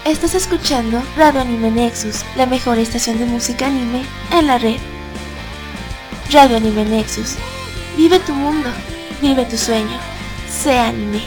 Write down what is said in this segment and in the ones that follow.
Estás escuchando Radio Anime Nexus, la mejor estación de música anime en la red. Radio Anime Nexus. Vive tu mundo, vive tu sueño. Sé anime.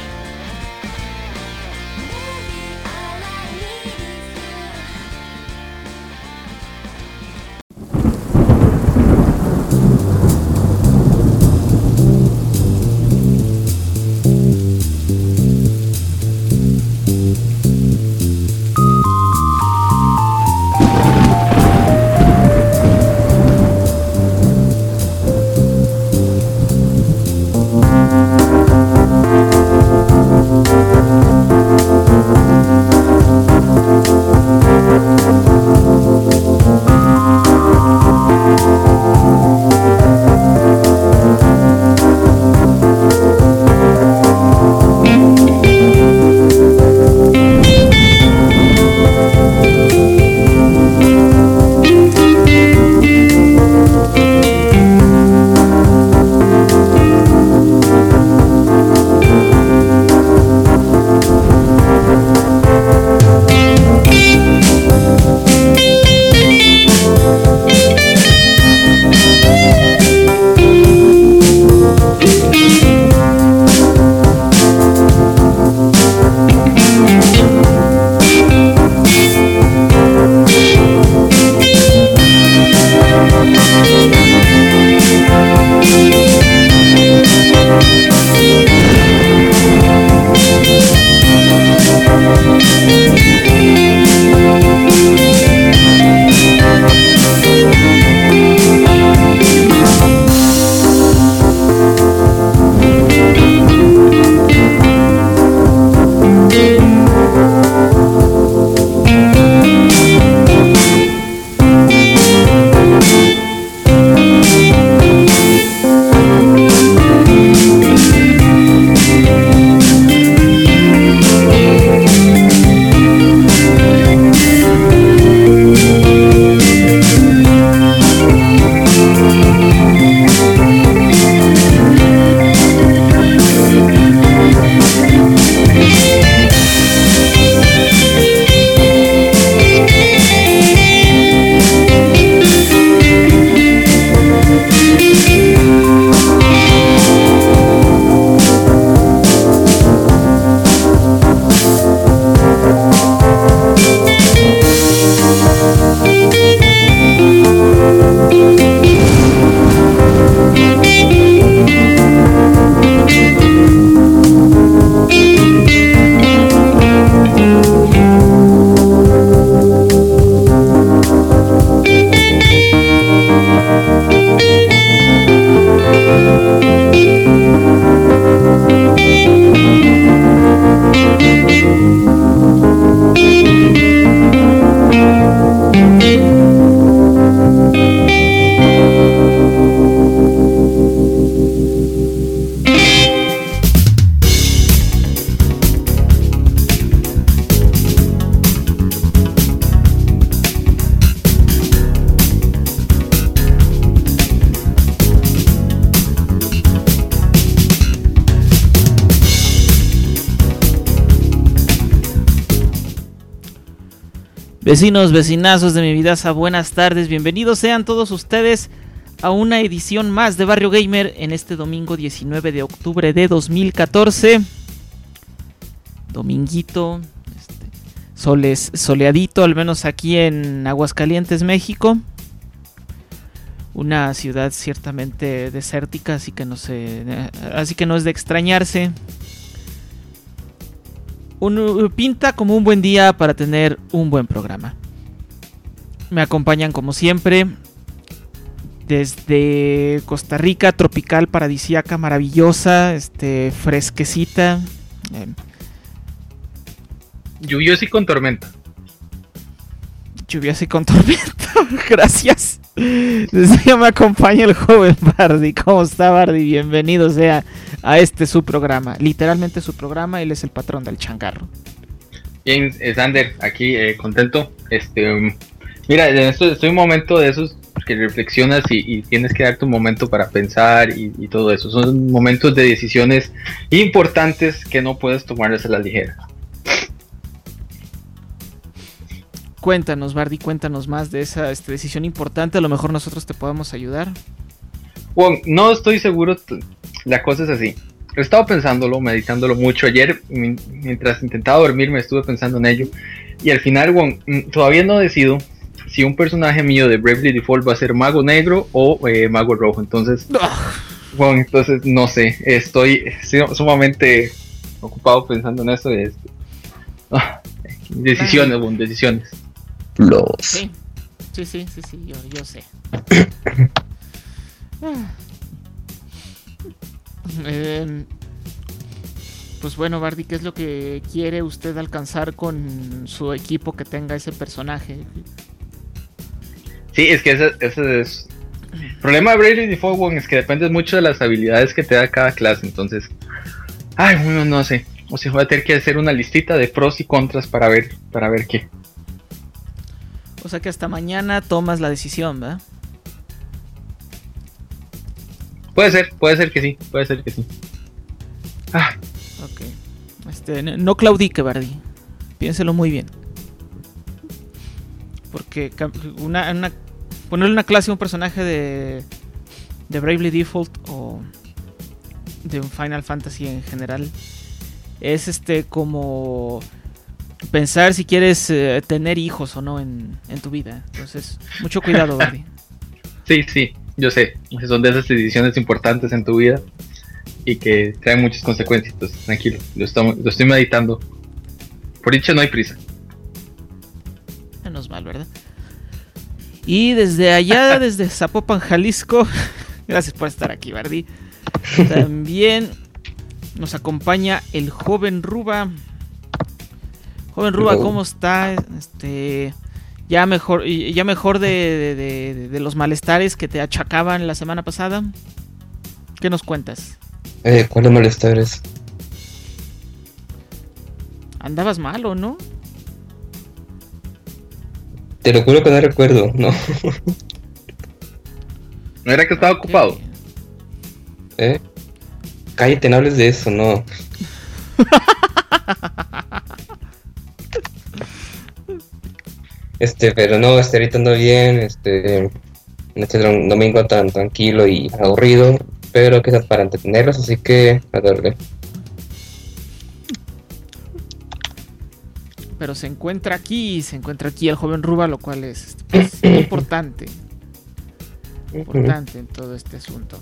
Vecinos, vecinazos de mi vidaza, buenas tardes, bienvenidos sean todos ustedes a una edición más de Barrio Gamer en este domingo 19 de octubre de 2014. Dominguito, soleadito, al menos aquí en Aguascalientes, México. Una ciudad ciertamente desértica, así que no es de extrañarse. Pinta como un buen día para tener un buen programa. Me acompañan como siempre desde Costa Rica, tropical, paradisíaca, maravillosa, fresquecita. Lluviosa y con tormenta. Lluviosa y con tormenta, gracias. Desde ya me acompaña el joven Bardi. ¿Cómo está, Bardi? Bienvenido sea a su programa, literalmente su programa. Él es el patrón del changarro. Bien, Sander, aquí contento. Mira, estoy en un momento de esos que reflexionas y tienes que darte un momento para pensar y todo eso. Son momentos de decisiones importantes que no puedes tomarlas a la ligera. Cuéntanos, Bardi, cuéntanos más de esa decisión importante. A lo mejor nosotros te podamos ayudar. Bueno, no estoy seguro. La cosa es así. He estado pensándolo, meditándolo mucho. Ayer, mientras intentaba dormir, me estuve pensando en ello. Y al final, bueno, todavía no decido si un personaje mío de Bravely Default va a ser mago negro o mago rojo. Entonces, bueno, entonces no sé. Estoy sumamente ocupado pensando en eso. Decisiones, bueno, decisiones. Sí, yo sé. Pues bueno, Bardi, ¿qué es lo que quiere usted alcanzar con su equipo que tenga ese personaje? Sí, es que ese es... El problema de Bravely Default es que depende mucho de las habilidades que te da cada clase. Entonces, bueno, no sé. O sea, voy a tener que hacer una listita de pros y contras para ver qué. O sea que hasta mañana tomas la decisión, ¿verdad? Puede ser que sí. Ok. No claudique, Bardi. Piénselo muy bien. Porque ponerle una clase a un personaje de Bravely Default o de un Final Fantasy en general es como pensar si quieres tener hijos o no en tu vida. Entonces, mucho cuidado, Bardi. Sí, yo sé. Son de esas decisiones importantes en tu vida y que traen muchas consecuencias. Entonces, tranquilo, lo estoy meditando. Por dicho, no hay prisa. Menos mal, ¿verdad? Y desde allá, desde Zapopan, Jalisco, gracias por estar aquí, Bardi. También nos acompaña el joven Ruba. Joven Ruba, ¿cómo está? Ya mejor de los malestares que te achacaban la semana pasada. ¿Qué nos cuentas? ¿Cuáles malestares? Andabas mal, ¿o no? Te lo juro que no recuerdo, no. ¿No era que estaba ocupado? Cállate, no hables de eso, no. Pero no, ahorita ando bien, en este domingo tan tranquilo y aburrido, pero que es para entretenerlos, así que a darle. Pero se encuentra aquí el joven Ruba, lo cual es pues, importante en todo este asunto.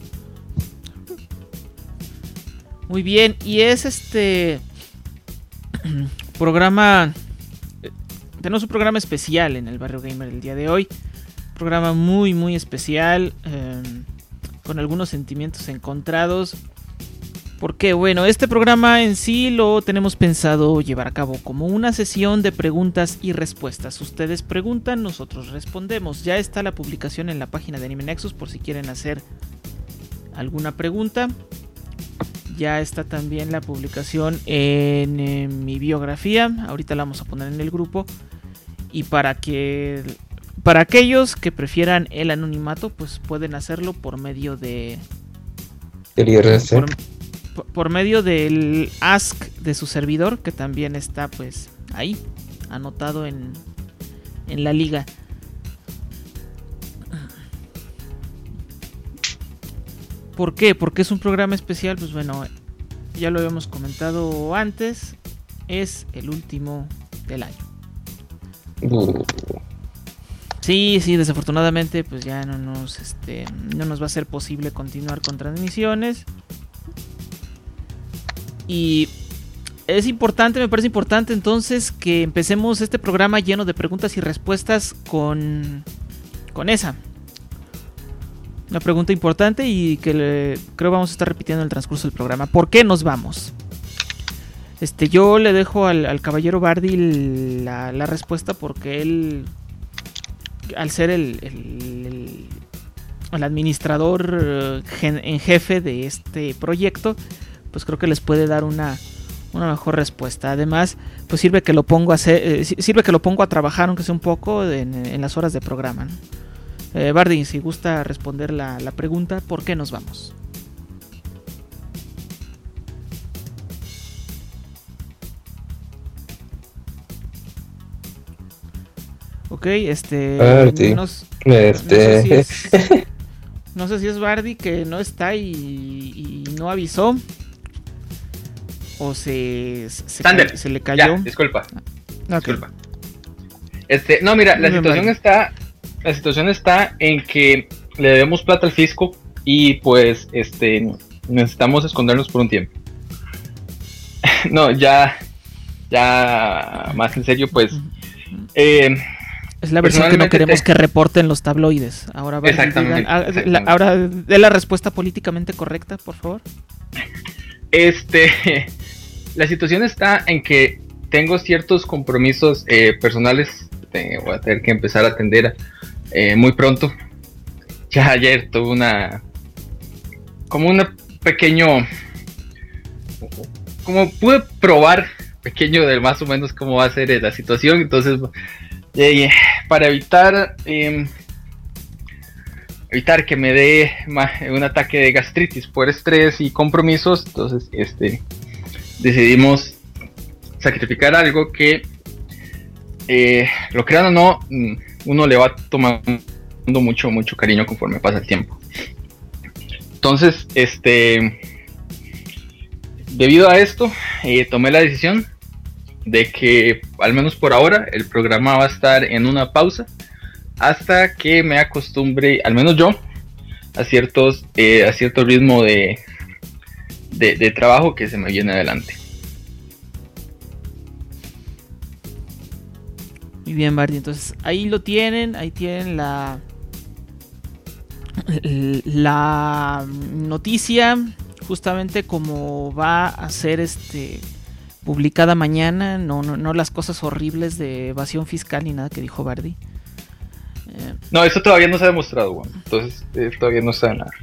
Muy bien, y es programa. Tenemos un programa especial en el Barrio Gamer el día de hoy. Un programa muy, muy especial, con algunos sentimientos encontrados. Porque, bueno, este programa en sí lo tenemos pensado llevar a cabo como una sesión de preguntas y respuestas. Ustedes preguntan, nosotros respondemos. Ya está la publicación en la página de Anime Nexus por si quieren hacer alguna pregunta. Ya está también la publicación en mi biografía. Ahorita la vamos a poner en el grupo. Y para aquellos que prefieran el anonimato, pues pueden hacerlo por medio de... ¿El IRC? Por medio del ask de su servidor, que también está pues ahí, anotado en la liga. ¿Por qué? Porque es un programa especial. Pues bueno, ya lo habíamos comentado antes. Es el último del año. Sí, desafortunadamente pues ya no nos va a ser posible continuar con transmisiones. Y es importante, me parece importante entonces que empecemos este programa lleno de preguntas y respuestas con esa. Una pregunta importante y que creo vamos a estar repitiendo en el transcurso del programa. ¿Por qué nos vamos? Yo le dejo al caballero Bardi la respuesta porque él, al ser el administrador en jefe de este proyecto, pues creo que les puede dar una mejor respuesta. Además, pues sirve que lo pongo a trabajar, aunque sea un poco, en las horas de programa, ¿no? Bardi, si gusta responder la pregunta, ¿por qué nos vamos? Ok, Bardi. No sé si es Bardi que no está y no avisó. O se le cayó. Ya, disculpa. Okay. Disculpa. No, mira, la situación está en que le debemos plata al fisco y pues necesitamos escondernos por un tiempo. No, ya más en serio, pues es la versión que no queremos que reporten los tabloides. Ahora exactamente. Ahora dé la respuesta políticamente correcta, por favor. La situación está en que tengo ciertos compromisos personales. Voy a tener que empezar a atender muy pronto. Ya ayer tuve como pude probar pequeño de más o menos cómo va a ser la situación. Entonces para evitar que me dé un ataque de gastritis por estrés y compromisos, entonces decidimos sacrificar algo que lo crean o no, uno le va tomando mucho cariño conforme pasa el tiempo. Entonces debido a esto tomé la decisión de que al menos por ahora el programa va a estar en una pausa hasta que me acostumbre, al menos yo, a cierto ritmo de trabajo que se me viene adelante. Muy bien, Bardi, entonces ahí tienen la noticia, justamente como va a ser publicada mañana, no las cosas horribles de evasión fiscal ni nada que dijo Bardi. No, eso todavía no se ha demostrado, bueno. Entonces todavía no sabe nada.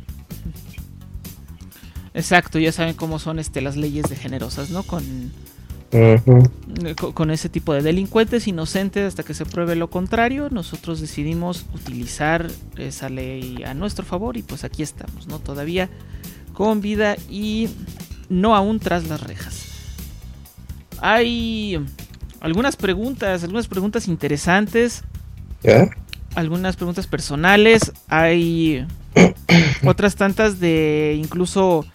Exacto, ya saben cómo son las leyes de generosas, ¿no? Con ese tipo de delincuentes inocentes hasta que se pruebe lo contrario. Nosotros decidimos utilizar esa ley a nuestro favor y pues aquí estamos, ¿no? Todavía con vida y no aún tras las rejas. Hay algunas preguntas interesantes. ¿Ya? Algunas preguntas personales. Hay otras tantas de incluso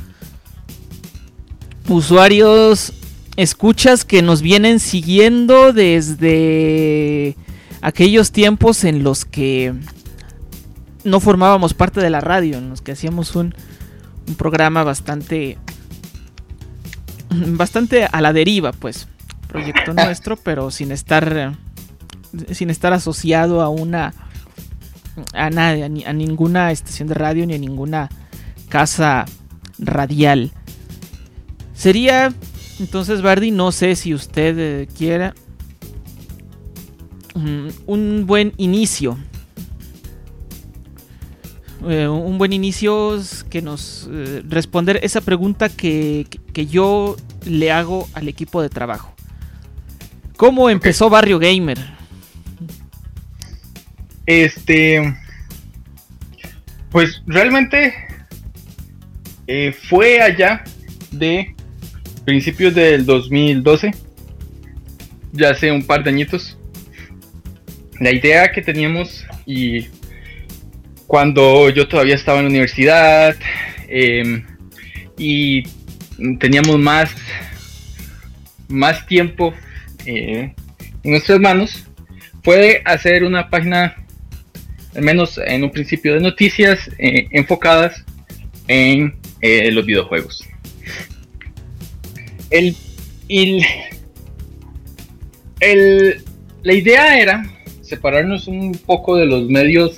usuarios, escuchas que nos vienen siguiendo desde aquellos tiempos en los que no formábamos parte de la radio, en los que hacíamos un programa bastante a la deriva, pues, proyecto nuestro, pero sin estar asociado a ninguna estación de radio ni a ninguna casa radial. Sería entonces, Bardi, no sé si usted quiera un buen inicio. Un buen inicio es que nos responder esa pregunta que yo le hago al equipo de trabajo. ¿Cómo empezó Barrio Gamer? Pues realmente fue allá de principios del 2012, ya hace un par de añitos. La idea que teníamos, y cuando yo todavía estaba en la universidad y teníamos más tiempo en nuestras manos, fue hacer una página, al menos en un principio, de noticias enfocadas en los videojuegos. La idea era separarnos un poco de los medios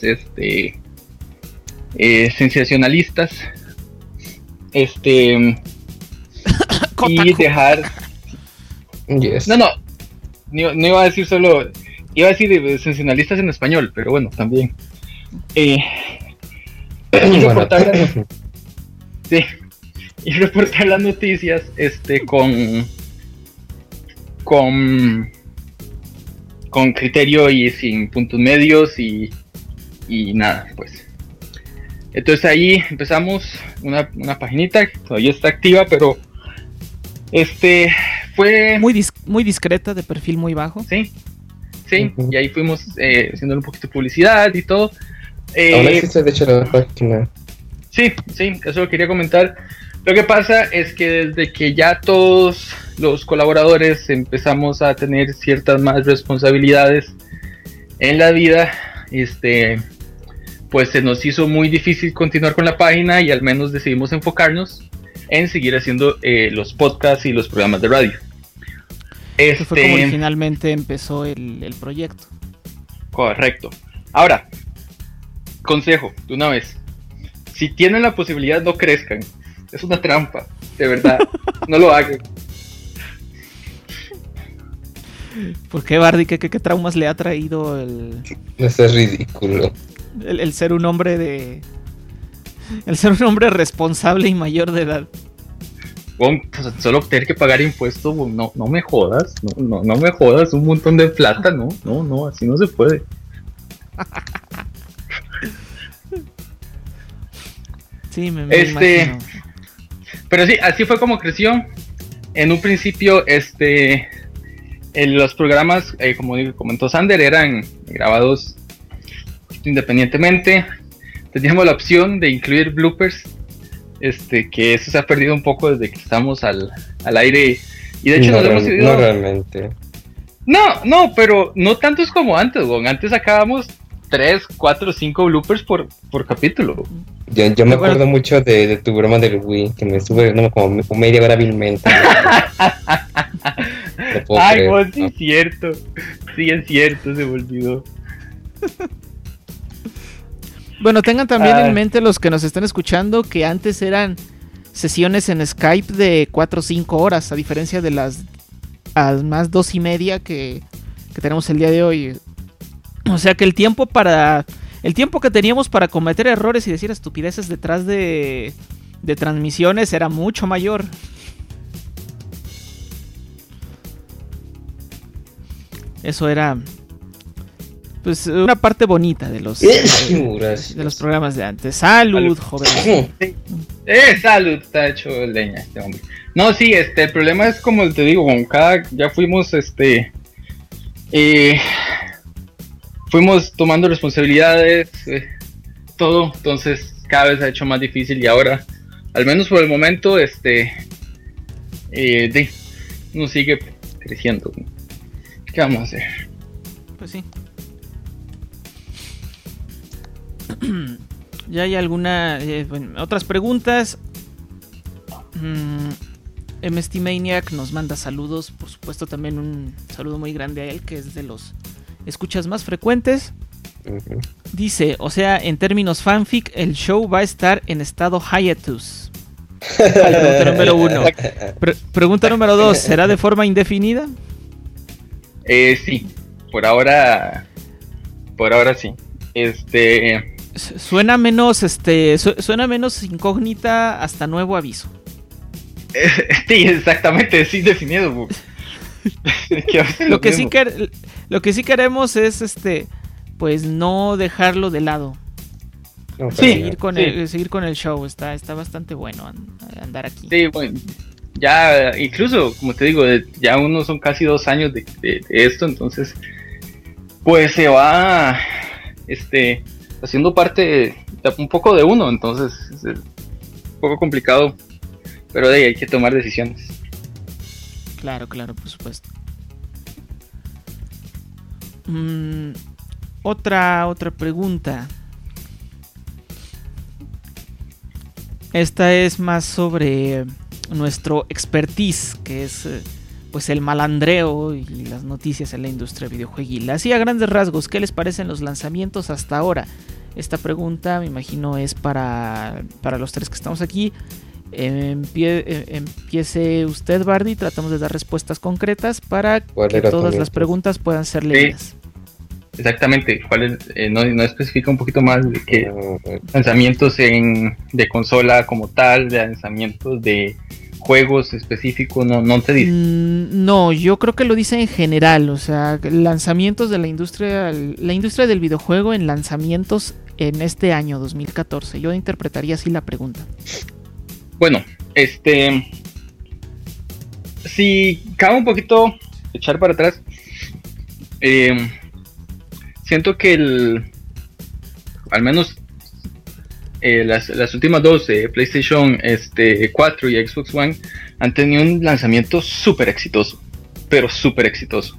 sensacionalistas y dejar yes. no iba a decir iba a decir sensacionalistas en español, pero bueno, también y reportar las noticias con criterio y sin puntos medios y nada, pues. Entonces ahí empezamos una paginita que todavía está activa, pero fue muy discreta, de perfil muy bajo. Sí, sí, y ahí fuimos haciendo un poquito de publicidad y todo. Ahora existe de hecho la página. Sí, eso lo quería comentar. Lo que pasa es que desde que ya todos los colaboradores empezamos a tener ciertas más responsabilidades en la vida, pues se nos hizo muy difícil continuar con la página y al menos decidimos enfocarnos en seguir haciendo los podcasts y los programas de radio. Que fue como originalmente empezó el proyecto. Correcto. Ahora, consejo, de una vez. Si tienen la posibilidad, no crezcan. Es una trampa, de verdad. No lo hagan. ¿Por qué, Bardi? ¿Qué traumas le ha traído Eso es ridículo. El ser un hombre el ser un hombre responsable y mayor de edad? Pues, solo tener que pagar impuestos, no me jodas. No me jodas un montón de plata, no, así no se puede. Sí, me imagino. Pero sí, así fue como creció. En un principio, los programas, como comentó Sander, eran grabados independientemente. Teníamos la opción de incluir bloopers, que eso se ha perdido un poco desde que estamos al aire. Y de hecho nos hemos ido... No realmente. No, pero no tantos como antes, Antes sacábamos 3, 4, 5 bloopers por capítulo. Yo me acuerdo mucho de tu broma del Wii, que me estuve como media hora hábilmente. Ay, vos, sí, es cierto. Sí, es cierto, se me olvidó. Bueno, tengan también en mente los que nos están escuchando que antes eran sesiones en Skype de 4 o 5 horas, a diferencia de las más 2:30 que tenemos el día de hoy. O sea que el tiempo que teníamos para cometer errores y decir estupideces detrás de transmisiones era mucho mayor. Eso era, pues, una parte bonita de los programas de antes. Salud, joven. Salud, está hecho leña este hombre. No, sí, el problema es como te digo, ya fuimos, fuimos tomando responsabilidades, todo, entonces cada vez se ha hecho más difícil y ahora, al menos por el momento, no sigue creciendo. ¿Qué vamos a hacer? Pues sí. Ya hay otras preguntas. MST Maniac nos manda saludos, por supuesto también un saludo muy grande a él, que es de los escuchas más frecuentes. Dice, o sea, en términos fanfic, el show va a estar en estado hiatus. Pregunta número 1. Pregunta número 2, ¿será de forma indefinida? Sí, por ahora sí. Suena menos incógnita hasta nuevo aviso. Sí, exactamente, sí definido. Lo que sí queremos es pues no dejarlo de lado. No, seguir con el show, está bastante bueno andar aquí. Sí, bueno, ya incluso, como te digo, ya unos son casi 2 años de esto, entonces pues se va haciendo parte un poco de uno, entonces es un poco complicado, pero de ahí hay que tomar decisiones. Claro, por supuesto. Otra pregunta. Esta es más sobre nuestro expertise, que es pues el malandreo y las noticias en la industria videojueguil. Así a grandes rasgos, ¿qué les parecen los lanzamientos hasta ahora? Esta pregunta me imagino es para los 3 que estamos aquí. Empiece usted, Bardi. Tratamos de dar respuestas concretas para que todas las preguntas puedan ser leídas. Sí, exactamente. ¿Cuál es? No especifica un poquito más de qué lanzamientos de consola como tal, de lanzamientos de juegos específicos, no te dice. No, yo creo que lo dice en general, o sea, lanzamientos de la industria del videojuego en lanzamientos en este año 2014. Yo interpretaría así la pregunta. Bueno, si cabe un poquito echar para atrás, siento que al menos las últimas dos, PlayStation 4 y Xbox One, han tenido un lanzamiento súper exitoso, pero súper exitoso.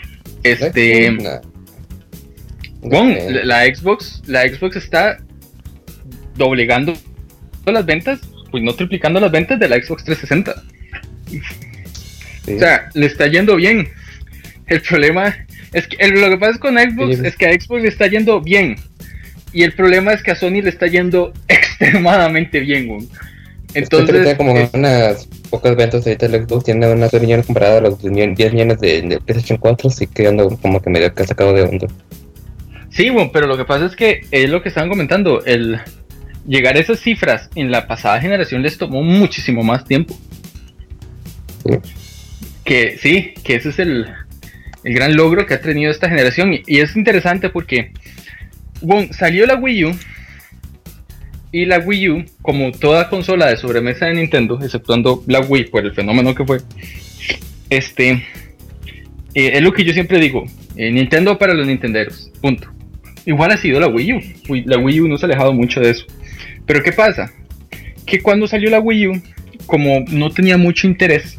Bueno, la Xbox está doblegando las ventas, pues no triplicando las ventas de la Xbox 360. Sí. O sea, le está yendo bien. El problema es que lo que pasa con Xbox es que a Xbox le está yendo bien. Y el problema es que a Sony le está yendo extremadamente bien, güey. Entonces, tiene como unas pocas ventas ahorita el Xbox, tiene unas 2 millones comparado a los 10 millones de PlayStation 4, así que ando como que medio que ha sacado de onda. Sí, bueno, pero lo que pasa es que es lo que estaban comentando, el llegar a esas cifras en la pasada generación les tomó muchísimo más tiempo. Sí. Que ese es el gran logro que ha tenido esta generación. Y es interesante porque bueno, salió la Wii U. Y la Wii U, como toda consola de sobremesa de Nintendo, exceptuando la Wii por el fenómeno que fue, es lo que yo siempre digo, Nintendo para los nintenderos, punto. Igual ha sido la Wii U. La Wii U no se ha alejado mucho de eso. Pero ¿qué pasa? Que cuando salió la Wii U, como no tenía mucho interés,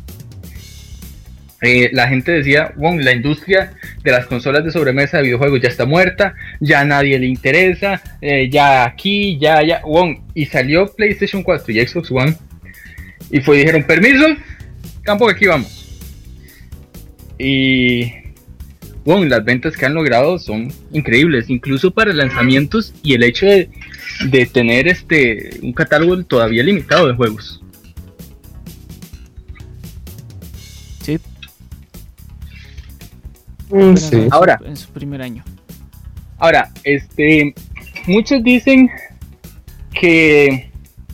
la gente decía, bueno, la industria de las consolas de sobremesa de videojuegos ya está muerta, ya a nadie le interesa, ya aquí, ya, bueno, y salió PlayStation 4 y Xbox One, y dijeron, permiso, campo que aquí vamos. Y bueno, las ventas que han logrado son increíbles, incluso para lanzamientos y el hecho de tener un catálogo todavía limitado de juegos. Sí. Sí. Ahora, en su primer año. Ahora, muchos dicen que,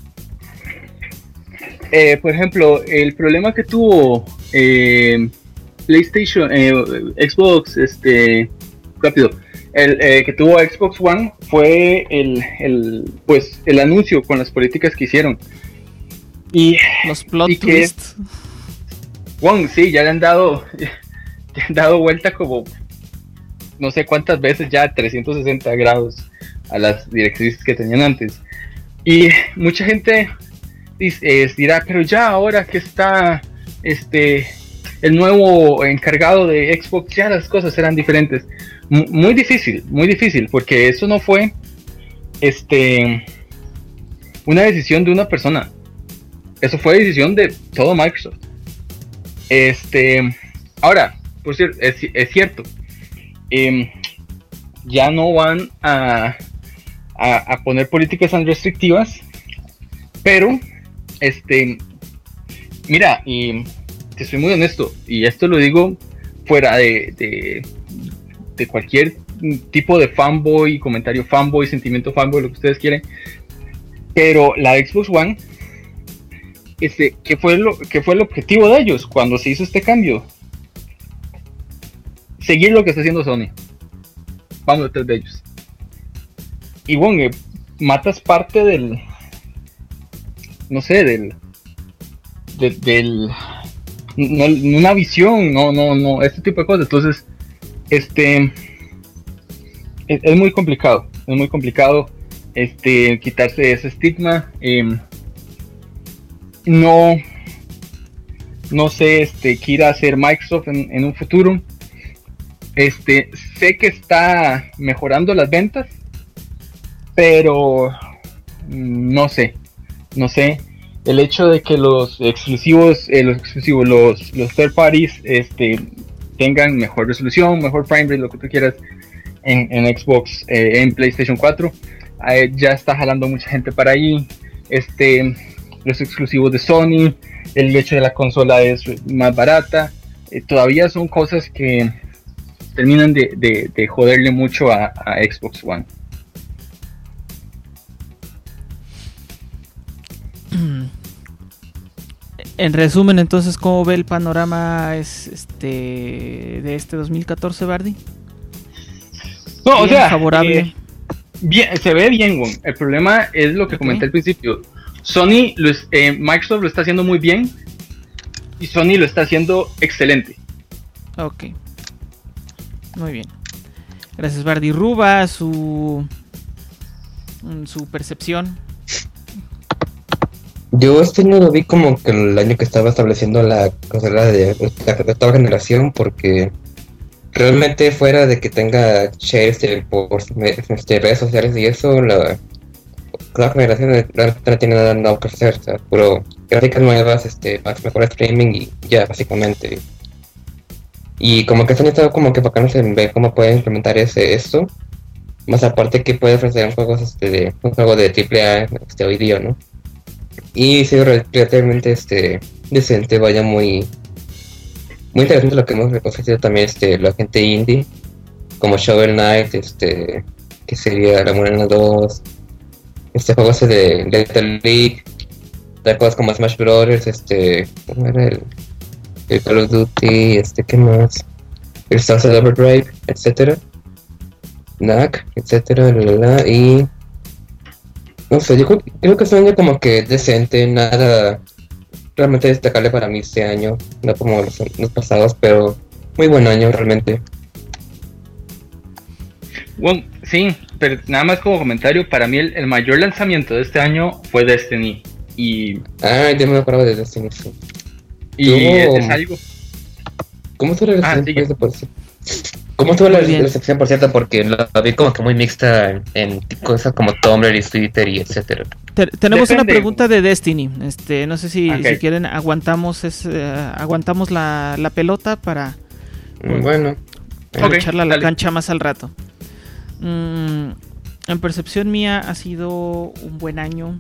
por ejemplo, el problema que tuvo PlayStation, Xbox, rápido, el que tuvo Xbox One fue el anuncio con las políticas que hicieron. Y los plot y twists. One, sí, ya le han dado vuelta como no sé cuántas veces ya 360 grados a las directrices que tenían antes. Y mucha gente dirá, pero ya ahora que está el nuevo encargado de Xbox, ya las cosas serán diferentes. Muy difícil, porque eso no fue una decisión de una persona. Eso fue decisión de todo Microsoft. Ahora, por cierto, es cierto, ya no van a poner políticas tan restrictivas, pero mira, y te soy muy honesto, y esto lo digo fuera de cualquier tipo de fanboy, comentario fanboy, sentimiento fanboy, lo que ustedes quieren, pero la Xbox One, ¿qué fue el objetivo de ellos cuando se hizo este cambio? Seguir lo que está haciendo Sony. Vamos detrás de ellos. Y bueno, matas parte del, no sé, una visión, no, este tipo de cosas. Entonces, es muy complicado, quitarse ese estigma. No sé qué irá a hacer Microsoft en un futuro. Sé que está mejorando las ventas, pero no sé. El hecho de que los third parties tengan mejor resolución, mejor frame rate, lo que tú quieras en Xbox, en PlayStation 4, ya está jalando mucha gente para ahí. Los exclusivos de Sony, el hecho de la consola es más barata, todavía son cosas que terminan de joderle mucho a Xbox One. En resumen, entonces, ¿cómo ve el panorama de 2014, Bardi? No, o sea, favorable. Bien, se ve bien, güey. El problema es lo que comenté al principio. Microsoft lo está haciendo muy bien y Sony lo está haciendo excelente. Ok. Muy bien. Gracias, Bardi Ruba, su percepción. Yo este año lo vi como que el año que estaba estableciendo la consola de la octava generación, porque realmente fuera de que tenga shares por redes sociales y eso, la generación realmente no tiene nada nuevo que hacer, o sea, puro gráficas nuevas, mejor streaming y ya, básicamente. Y como que este año estaba como que bacano en ver cómo puede implementar esto, más aparte que puede ofrecer un juego de AAA hoy día, ¿no? Y sí, relativamente decente, vaya, muy interesante lo que hemos ofrecido también la gente indie, como Shovel Knight, que sería La Morena 2, juego de Little League, de cosas como Smash Brothers, ¿cómo era el Call of Duty, qué más? El Sunset Overdrive, etcétera, NAC, etcétera, y no sé, yo creo que es un año como que decente, nada realmente destacable para mí este año, no como los pasados, pero muy buen año realmente. Bueno, sí, pero nada más como comentario, para mí el mayor lanzamiento de este año fue Destiny. Ya me acuerdo de Destiny, sí. Y es algo. ¿Cómo estuvo la recepción, por cierto? ¿Cómo estuvo la recepción, por cierto? Porque la vi como que muy mixta en cosas como Tumblr y Twitter y etcétera. Tenemos una pregunta de Destiny. No sé si quieren aguantamos la pelota para echarla a la cancha más al rato. En percepción mía ha sido un buen año.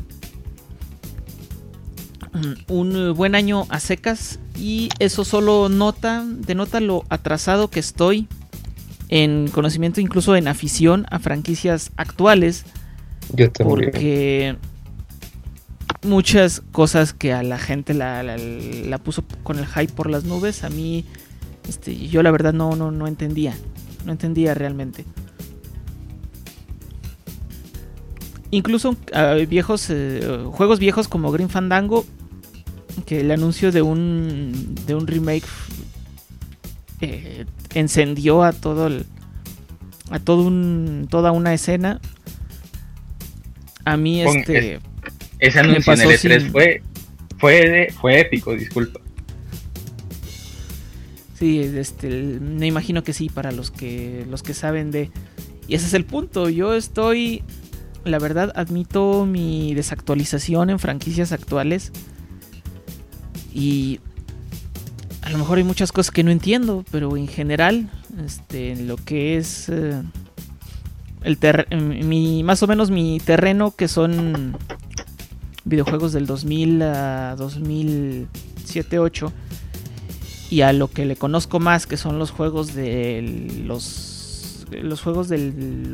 Un buen año a secas, y eso solo denota lo atrasado que estoy en conocimiento, incluso en afición a franquicias actuales. Yo también. Porque muchas cosas que a la gente la puso con el hype por las nubes, a mí yo la verdad no entendía realmente. Incluso juegos viejos como Grim Fandango, que el anuncio de un remake encendió a toda una escena. A mí ese anuncio en el E3 fue épico, disculpa. Sí, me imagino que sí, para los que saben de. Y ese es el punto. Yo la verdad, admito mi desactualización en franquicias actuales. Y a lo mejor hay muchas cosas que no entiendo, pero en general, lo que es más o menos mi terreno, que son videojuegos del 2000 a 2007-2008, y a lo que le conozco más, que son los juegos los juegos del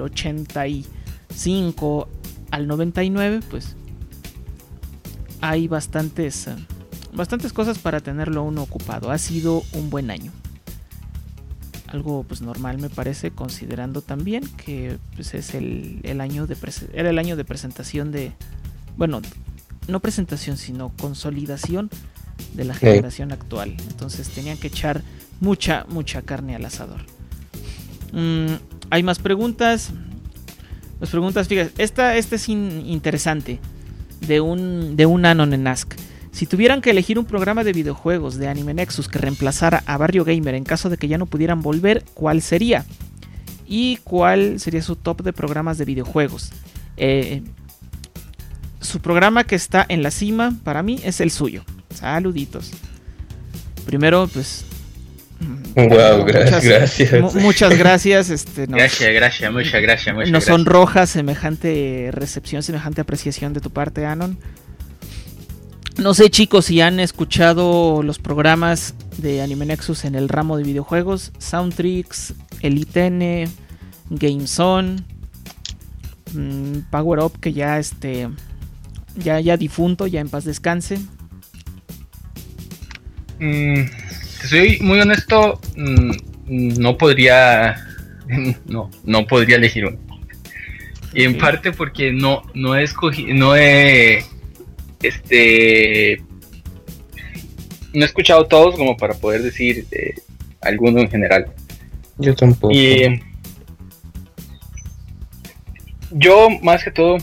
85 al 99, pues hay bastantes cosas para tenerlo uno ocupado. Ha sido un buen año, algo pues normal me parece, considerando también que pues es el año era el año de presentación de, bueno, no presentación sino consolidación de la generación actual. Entonces tenían que echar mucha carne al asador. Hay más preguntas. Las preguntas, fíjate, esta es interesante, de un Anon en Ask. Si tuvieran que elegir un programa de videojuegos de Anime Nexus que reemplazara a Barrio Gamer en caso de que ya no pudieran volver, ¿cuál sería? ¿Y cuál sería su top de programas de videojuegos? Su programa que está en la cima para mí es el suyo. Saluditos. Primero, pues... Wow, gracias. Muchas gracias. Muchas gracias. Nos sonroja semejante recepción, semejante apreciación de tu parte, Anon. No sé, chicos, si han escuchado los programas de Anime Nexus en el ramo de videojuegos: Soundtrix, Elite N, GameZone, Power Up, que ya ya difunto, ya en paz descanse. Soy muy honesto, no podría elegir uno. Y en parte porque no he escuchado todos como para poder decir alguno en general. Yo tampoco. yo más que todo,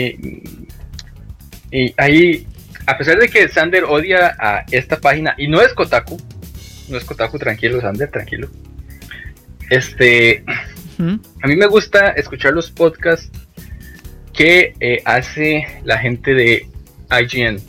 ahí, a pesar de que Sander odia a esta página, y no es Kotaku, tranquilo Sander, tranquilo. A mí me gusta escuchar los podcasts que hace la gente de IGN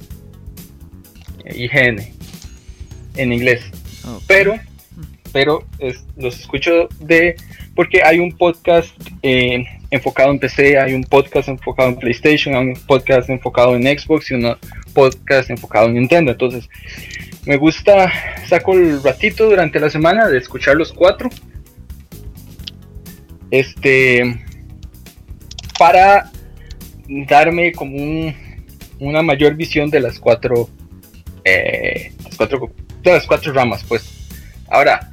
en inglés. Okay. Pero los escucho porque hay un podcast enfocado en PC, hay un podcast enfocado en PlayStation, hay un podcast enfocado en Xbox y un podcast enfocado en Nintendo. Entonces me gusta, saco el ratito durante la semana de escuchar los 4 para darme como una mayor visión de las 4 ramas, pues. Ahora,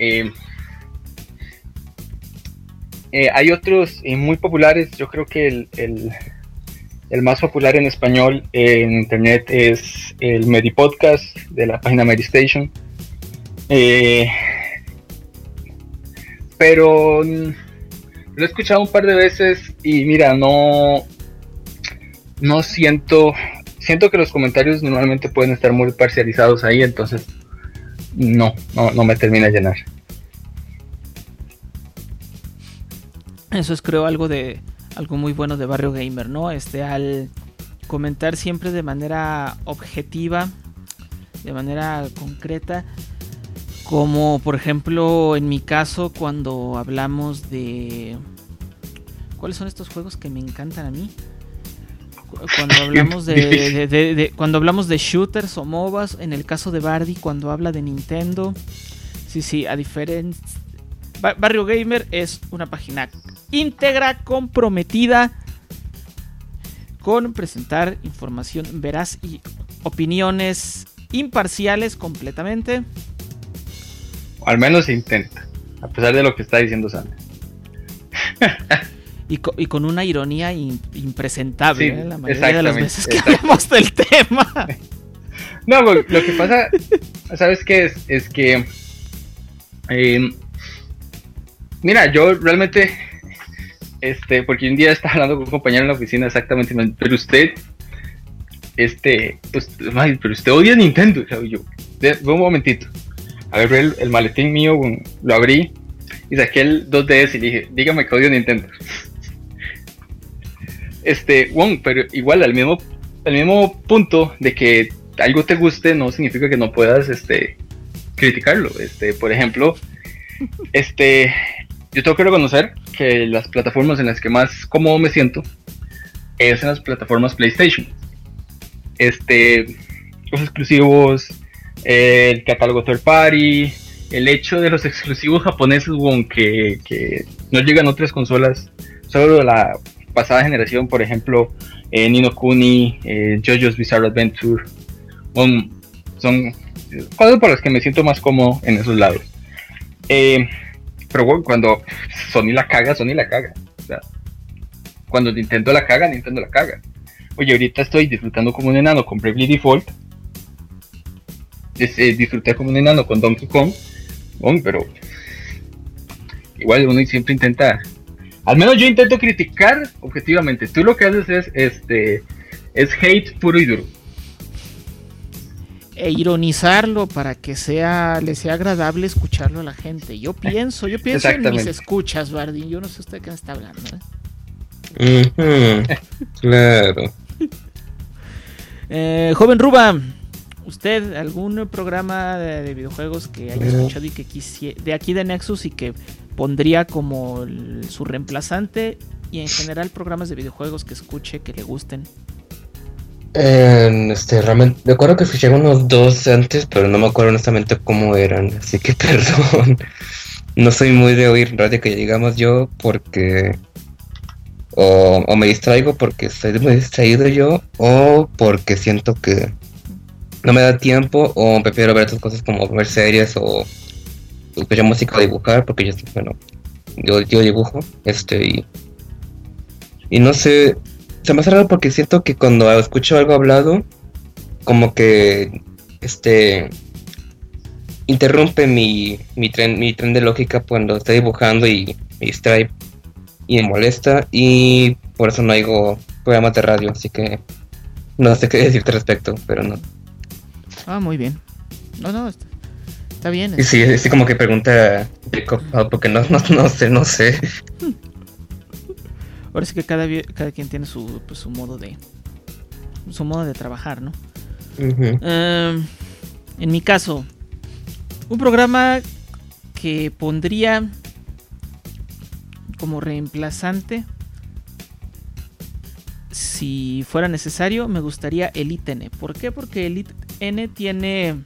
hay otros muy populares. Yo creo que el más popular en español en internet es el Medipodcast de la página Medistation. Pero lo he escuchado un par de veces y mira, no siento que los comentarios normalmente pueden estar muy parcializados ahí, entonces no me termina de llenar. Eso es, creo, algo muy bueno de Barrio Gamer, ¿no? Al comentar siempre de manera objetiva, de manera concreta, como por ejemplo en mi caso cuando hablamos de... ¿Cuáles son estos juegos que me encantan a mí? Cuando hablamos cuando hablamos de shooters o MOBAs, en el caso de Bardi, cuando habla de Nintendo. Sí, a diferencia... Barrio Gamer es una página íntegra, comprometida con presentar información veraz y opiniones imparciales completamente. O al menos se intenta, a pesar de lo que está diciendo Sandra. Y con una ironía impresentable, sí, la mayoría de las veces que hablamos del tema. No, lo que pasa, ¿sabes qué es? Es que mira, yo realmente porque un día estaba hablando con un compañero en la oficina exactamente, pero usted pues, pero usted odia Nintendo, ¿sabes? Yo, ve un momentito, a ver el maletín mío, lo abrí y saqué el 2DS y le dije, dígame que odio Nintendo. Pero igual al mismo punto de que algo te guste no significa que no puedas criticarlo. Por ejemplo, yo tengo que reconocer que las plataformas en las que más cómodo me siento es en las plataformas PlayStation. Los exclusivos, el catálogo third party, el hecho de los exclusivos japoneses, que no llegan a otras consolas, solo la pasada generación, por ejemplo, Ni no Kuni, JoJo's Bizarre Adventure, son cosas por las que me siento más cómodo en esos lados. Pero bueno, cuando Sony la caga. O sea, cuando Nintendo la caga. Oye, ahorita estoy disfrutando como un enano con Bravely Default. Disfruté como un enano con Donkey Kong. Pero igual uno siempre intenta, al menos yo intento criticar objetivamente. Tú lo que haces es hate puro y duro. E ironizarlo para que le sea agradable escucharlo a la gente. Yo pienso en mis escuchas, Bardi. Yo no sé usted qué me está hablando, Claro. Joven Ruba, ¿usted algún programa de videojuegos que haya escuchado y que quisiera, de aquí de Nexus, y que pondría como su reemplazante, y en general programas de videojuegos que escuche que le gusten? Realmente me acuerdo que escuché unos 2 antes, pero no me acuerdo honestamente cómo eran, así que perdón. No soy muy de oír radio, que digamos yo, porque o me distraigo porque estoy muy distraído yo, o porque siento que no me da tiempo, o prefiero ver otras cosas como ver series o escuchar música o dibujar, porque yo dibujo, y no sé. Se me hace raro porque siento que cuando escucho algo hablado, como que interrumpe mi tren de lógica cuando estoy dibujando y me distrae y me molesta. Y por eso no oigo programas de radio, así que no sé qué decirte al respecto, pero no. Ah, muy bien. No, está bien. Y sí, así como que pregunta Jacob, porque no sé. Ahora sí que cada quien tiene su modo de trabajar, ¿no? Uh-huh. En mi caso, un programa que pondría como reemplazante, si fuera necesario, me gustaría Elite N. ¿Por qué? Porque Elite N tiene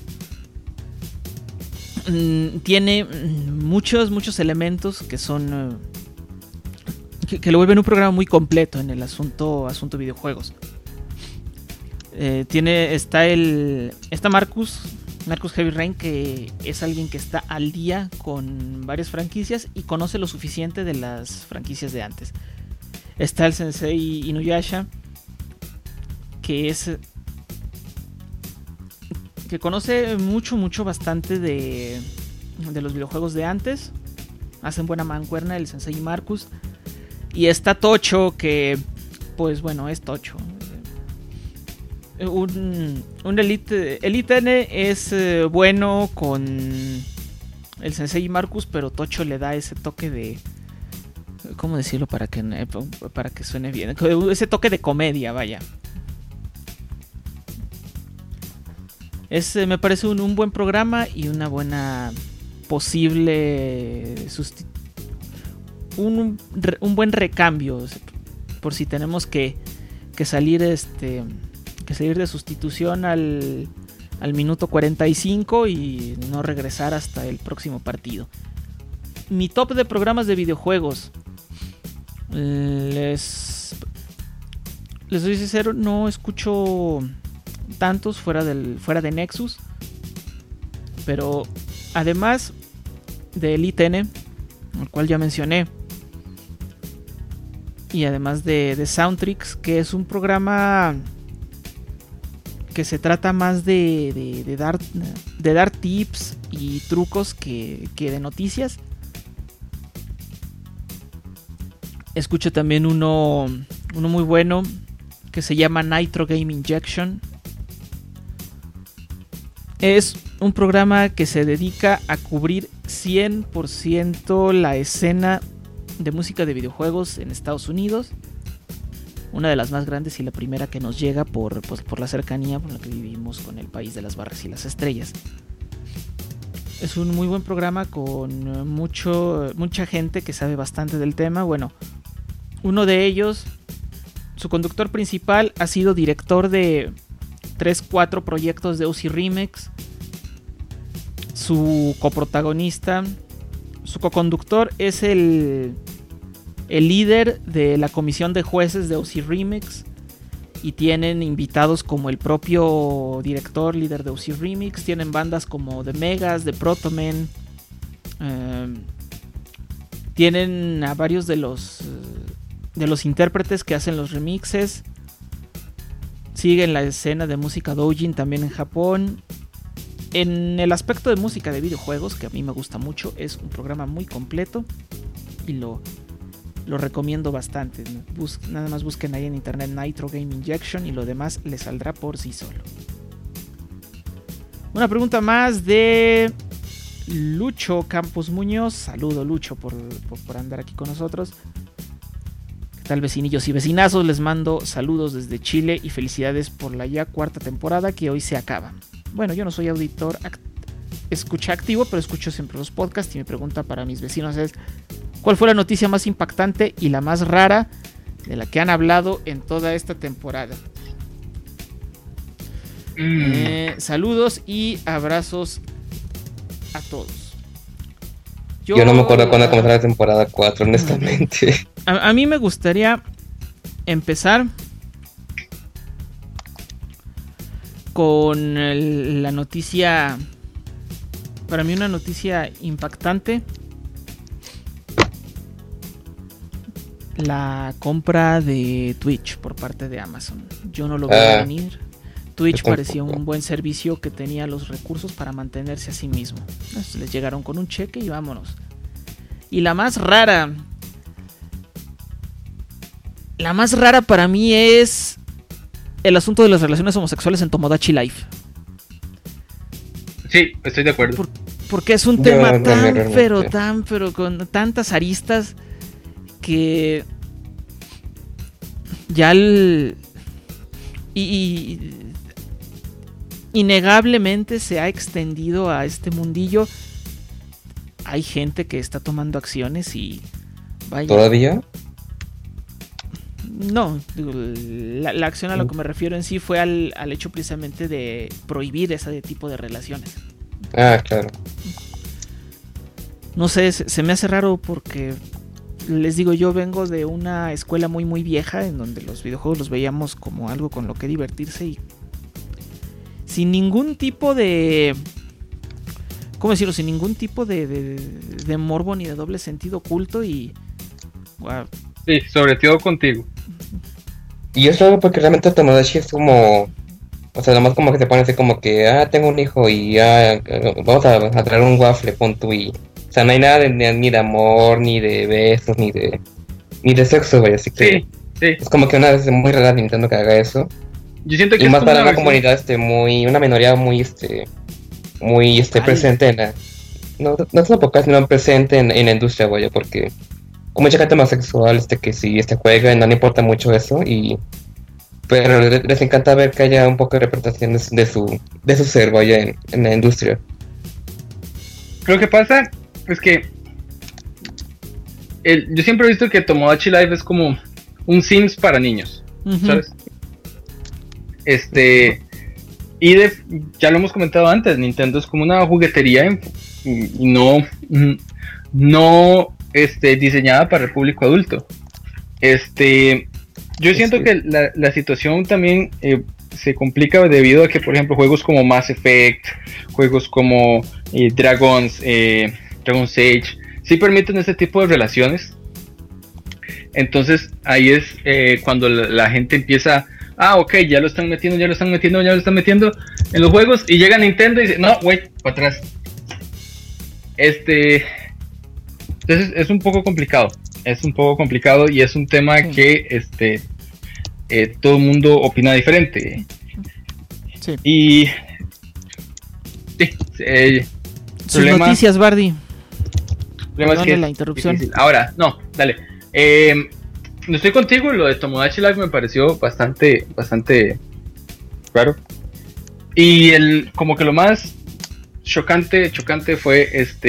muchos elementos que son que lo vuelven un programa muy completo en el asunto videojuegos. Está Marcus Heavy Rain, que es alguien que está al día con varias franquicias y conoce lo suficiente de las franquicias de antes. Está el Sensei Inuyasha, que conoce bastante de los videojuegos de antes. Hacen buena mancuerna el Sensei y Marcus. Y está Tocho, que pues bueno, es Tocho. Un Elite N es bueno con el Sensei y Marcus, pero Tocho le da ese toque de, ¿cómo decirlo para que suene bien? Ese toque de comedia, vaya. Me parece un buen programa y una buena posible un buen recambio, por si tenemos que salir de sustitución al minuto 45 y no regresar hasta el próximo partido. Mi top de programas de videojuegos, les soy sincero, no escucho tantos fuera de Nexus, pero además de Elite N, el cual ya mencioné, y además de Soundtricks, que es un programa que se trata más de dar tips y trucos que de noticias. Escucho también uno muy bueno que se llama Nitro Game Injection. Es un programa que se dedica a cubrir 100% la escena de música de videojuegos en Estados Unidos. Una de las más grandes y la primera que nos llega por la cercanía por la que vivimos con el país de las barras y las estrellas. Es un muy buen programa con mucha gente que sabe bastante del tema. Bueno, uno de ellos, su conductor principal, ha sido director de 3-4 proyectos de OC Remix. Su coprotagonista, su coconductor es el líder de la comisión de jueces de OC Remix, y tienen invitados como el propio director líder de OC Remix. Tienen bandas como The Megas, The Protomen, tienen a varios de los intérpretes que hacen los remixes. Siguen la escena de música doujin también en Japón. En el aspecto de música de videojuegos, que a mí me gusta mucho, es un programa muy completo y lo recomiendo bastante. Nada más busquen ahí en internet Nitro Game Injection y lo demás les saldrá por sí solo. Una pregunta más de Lucho Campos Muñoz. Saludo, Lucho, por andar aquí con nosotros. ¿Qué tal, vecinillos y vecinazos? Les mando saludos desde Chile y felicidades por la ya 4ª temporada que hoy se acaba. Bueno, yo no soy auditor escucha activo, pero escucho siempre los podcasts, y mi pregunta para mis vecinos es: ¿cuál fue la noticia más impactante y la más rara de la que han hablado en toda esta temporada? Saludos y abrazos a todos. Yo no me acuerdo cuándo comenzó la temporada 4, honestamente. A mí me gustaría empezar con la noticia, para mí una noticia impactante: la compra de Twitch por parte de Amazon. Yo no lo veía venir. Twitch parecía un buen servicio que tenía los recursos para mantenerse a sí mismo. Entonces les llegaron con un cheque y vámonos. Y la más rara, La más rara para mí es el asunto de las relaciones homosexuales en Tomodachi Life. Sí, estoy de acuerdo. Porque es un tema tan, pero con tantas aristas que ya innegablemente se ha extendido a este mundillo. Hay gente que está tomando acciones y vaya. ¿Todavía? No, digo, la acción a lo que me refiero en sí fue al hecho precisamente de prohibir ese tipo de relaciones. Ah, claro. No sé, se me hace raro porque les digo, yo vengo de una escuela muy muy vieja en donde los videojuegos los veíamos como algo con lo que divertirse y sin ningún tipo de... ¿Cómo decirlo? Sin ningún tipo de morbo ni de doble sentido oculto y... Wow. Sí, sobre todo contigo. Y es raro porque realmente Tomodachi es como... O sea, nomás como que se pone así como que... tengo un hijo y vamos a traer un waffle, pon tú y... O sea, no hay nada ni de amor, ni de besos, ni de sexo, güey, así que... Sí. Es como que una vez muy rara Nintendo que haga eso. Yo siento que y es más como para una versión... comunidad una minoría muy presente en la... No es una poca, sino presente en la industria, güey, porque... Con mucha gente homosexual que sí juega y no le importa mucho eso pero les encanta ver que haya un poco de representación de su ser, vaya, en la industria. Lo que pasa es que yo siempre he visto que Tomodachi Life es como un Sims para niños, ¿sabes? Y ya lo hemos comentado antes, Nintendo es como una juguetería y no diseñada para el público adulto. Yo siento que la situación también se complica debido a que, por ejemplo, juegos como Mass Effect, juegos como Dragon's Age, sí permiten este tipo de relaciones. Entonces ahí es cuando la gente empieza, ok, ya lo están metiendo en los juegos, y llega Nintendo y dice, no, wait, para atrás. Entonces es un poco complicado y es un tema que todo el mundo opina diferente. Sí. Y sus noticias, Bardi. Problema es que la interrupción. Difícil. Ahora, no, dale. No estoy contigo, lo de Tomodachi Life me pareció bastante raro. Y como que lo más chocante fue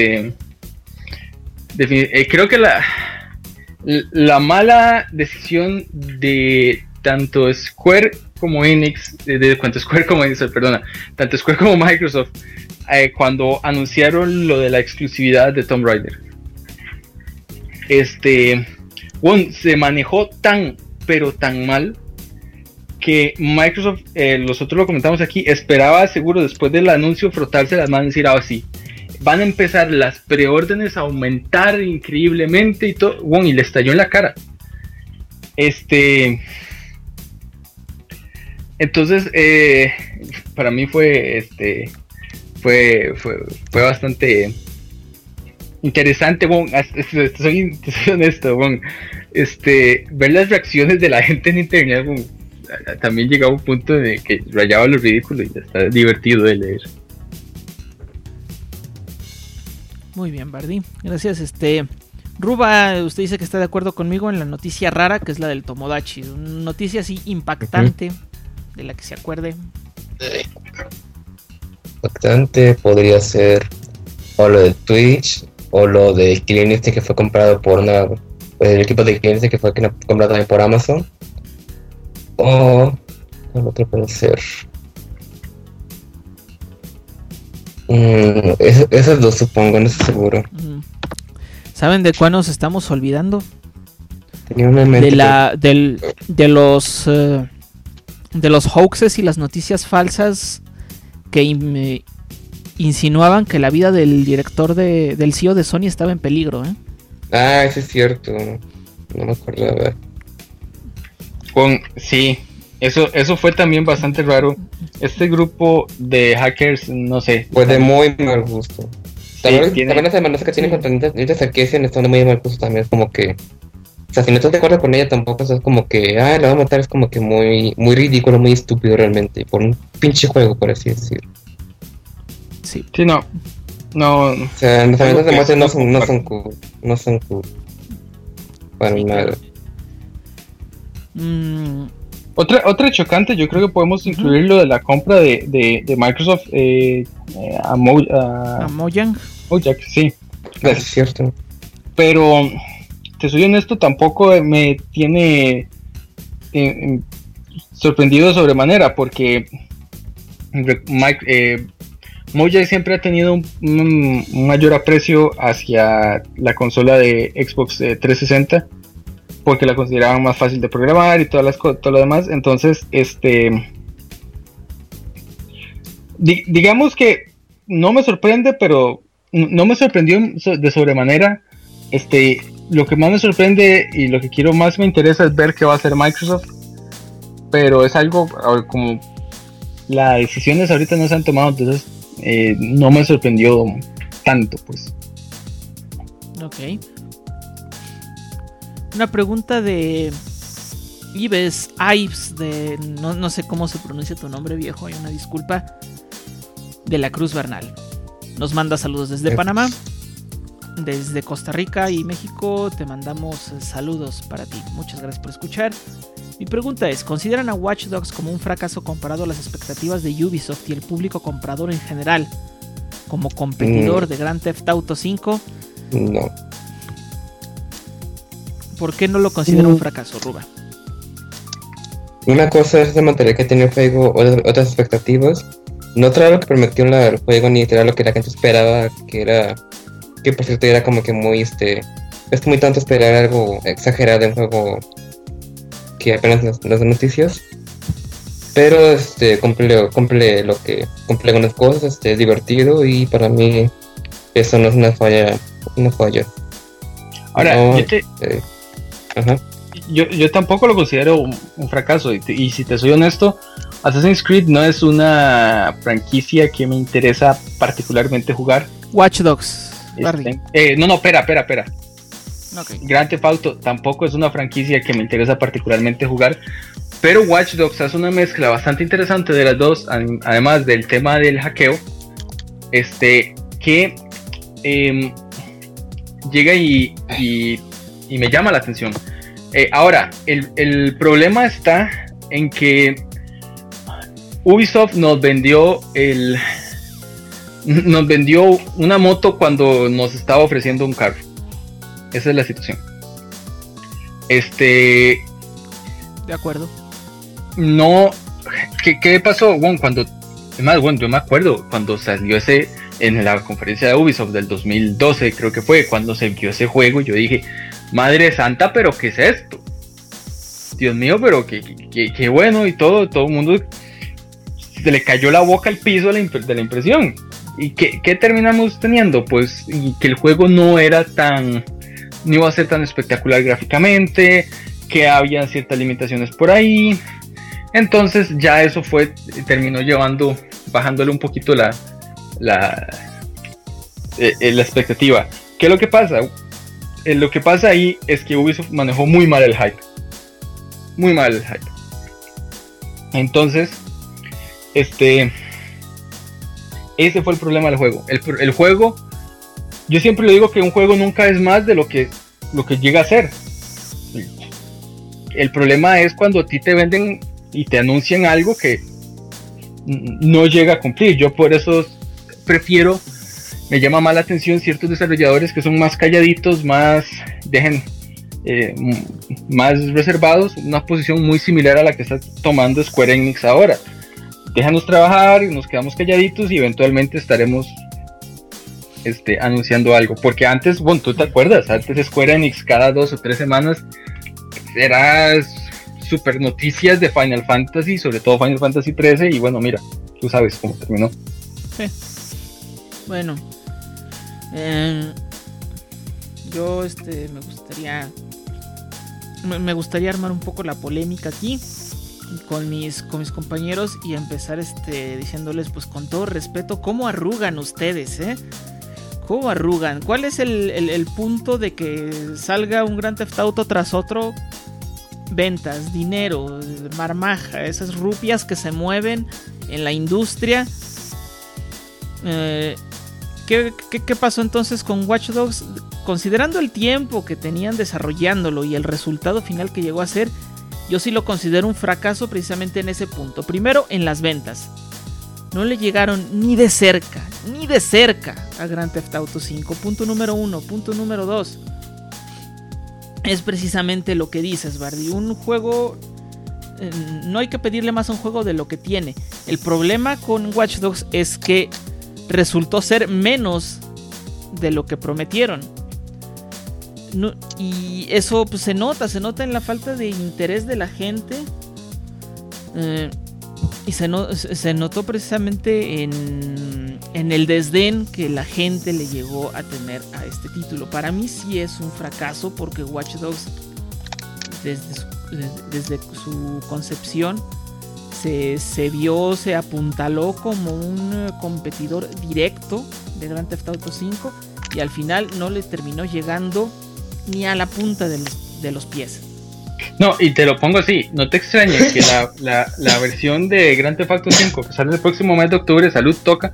creo que la mala decisión de tanto Square como Enix, tanto Square como Microsoft, cuando anunciaron lo de la exclusividad de Tomb Raider. Se manejó pero tan mal que Microsoft, nosotros lo comentamos aquí, esperaba seguro después del anuncio frotarse las manos y decir, sí, van a empezar las preórdenes a aumentar increíblemente y todo, y le estalló en la cara. Entonces, para mí fue bastante interesante, soy honesto, ver las reacciones de la gente en internet, también llegaba a un punto de que rayaba lo ridículo y está divertido de leer. Muy bien, Bardi, gracias. Ruba, usted dice que está de acuerdo conmigo en la noticia rara, que es la del Tomodachi, una noticia así impactante, de la que se acuerde. Impactante podría ser o lo de Twitch o lo de Killing Instinct, que fue comprado por el equipo de Killing Instinct, que fue comprado también por Amazon. O ¿cuál otro puede ser? Esos dos supongo, no estoy seguro. ¿Saben de cuál nos estamos olvidando? Tenía una mente de los hoaxes y las noticias falsas que insinuaban que la vida del director del CEO de Sony estaba en peligro, eso es cierto, no me acordaba. Sí, eso fue también bastante raro. Este grupo de hackers, no sé, fue de muy mal gusto. También las amenazas que tienen contra Nintendo Sarkeesian están de muy mal gusto también. Es como que sea, si no estás de acuerdo con ella tampoco es como que, la va a matar, es como que muy, muy ridículo, muy estúpido realmente, por un pinche juego, por así decirlo. Sí. Sí, no. O sea, los eventos de muerte no son cool. Para nada. Otra chocante, yo creo que podemos incluir lo de la compra de Microsoft a Mojang. Mojang, sí. Es cierto. Pero, te soy honesto, tampoco me tiene sorprendido sobremanera, porque Mojang siempre ha tenido un mayor aprecio hacia la consola de Xbox 360, porque la consideraban más fácil de programar y todo lo demás. Entonces, digamos que no me sorprende, pero no me sorprendió de sobremanera. Lo que más me sorprende y lo que más me interesa es ver qué va a hacer Microsoft, pero es algo como las decisiones ahorita no se han tomado, entonces no me sorprendió tanto, pues. Ok. Una pregunta de Ives, no sé cómo se pronuncia tu nombre, viejo, hay una disculpa, de la Cruz Bernal. Nos manda saludos desde Panamá, desde Costa Rica y México. Te mandamos saludos para ti. Muchas gracias por escuchar. Mi pregunta es, ¿consideran a Watch Dogs como un fracaso comparado a las expectativas de Ubisoft y el público comprador en general, como competidor de Grand Theft Auto 5? No. ¿Por qué no lo considera un fracaso, Ruba? Una cosa es de mantener que tenía el juego otras expectativas. No trae lo que prometió el juego, ni trae lo que la gente esperaba, que por cierto era como que muy es muy tanto esperar algo exagerado en un juego que apenas las noticias. Pero cumple algunas cosas, es divertido, y para mí eso no es una falla. Ahora, no, ajá. Yo tampoco lo considero un fracaso, y si te soy honesto, Assassin's Creed no es una franquicia que me interesa particularmente jugar. Watch Dogs. Espera. Okay. Grand Theft Auto tampoco es una franquicia que me interesa particularmente jugar, pero Watch Dogs hace una mezcla bastante interesante de las dos, además del tema del hackeo, que llega y me llama la atención. Ahora, el problema está en que Ubisoft nos vendió una moto cuando nos estaba ofreciendo un carro. Esa es la situación. De acuerdo. No. ¿Qué pasó? Bueno, yo me acuerdo cuando salió en la conferencia de Ubisoft del 2012, creo que fue, cuando se vio ese juego, yo dije, madre santa, pero ¿qué es esto? Dios mío, pero qué bueno, y todo el mundo se le cayó la boca al piso de la impresión. ¿Y qué terminamos teniendo? Pues que el juego no iba a ser tan espectacular gráficamente, que había ciertas limitaciones por ahí. Entonces ya eso terminó bajándole un poquito la expectativa. ¿Qué es lo que pasa? Lo que pasa ahí es que Ubisoft manejó muy mal el hype. Entonces, ese fue el problema del juego. El juego, yo siempre le digo que un juego nunca es más de lo que llega a ser. El problema es cuando a ti te venden y te anuncian algo que no llega a cumplir. Yo por eso me llama más la atención ciertos desarrolladores que son más calladitos, más reservados, una posición muy similar a la que está tomando Square Enix ahora. Déjanos trabajar y nos quedamos calladitos y eventualmente estaremos anunciando algo. Porque antes, bueno, tú te acuerdas, antes Square Enix cada 2 o 3 semanas era super noticias de Final Fantasy, sobre todo Final Fantasy 13, y bueno, mira, tú sabes cómo terminó. Sí. Bueno, yo me gustaría armar un poco la polémica aquí con mis compañeros y empezar diciéndoles, pues con todo respeto, cómo arrugan ustedes, ¿Cómo arrugan? ¿Cuál es el punto de que salga un Grand Theft Auto tras otro? Ventas, dinero, marmaja, esas rupias que se mueven en la industria. ¿Qué pasó entonces con Watch Dogs? Considerando el tiempo que tenían desarrollándolo y el resultado final que llegó a ser, yo sí lo considero un fracaso precisamente en ese punto. Primero, en las ventas. No le llegaron ni de cerca a Grand Theft Auto 5. Punto número 1. Punto número 2. Es precisamente lo que dices, Bardi. Un juego... no hay que pedirle más a un juego de lo que tiene. El problema con Watch Dogs es que resultó ser menos de lo que prometieron. No, y eso pues, se nota en la falta de interés de la gente. Y se notó precisamente en el desdén que la gente le llegó a tener a este título. Para mí sí es un fracaso porque Watch Dogs desde su concepción se apuntaló como un competidor directo de Grand Theft Auto 5 y al final no le terminó llegando ni a la punta de los pies. No, y te lo pongo así, no te extrañes que la versión de Grand Theft Auto 5 que sale el próximo mes de octubre, salud toca,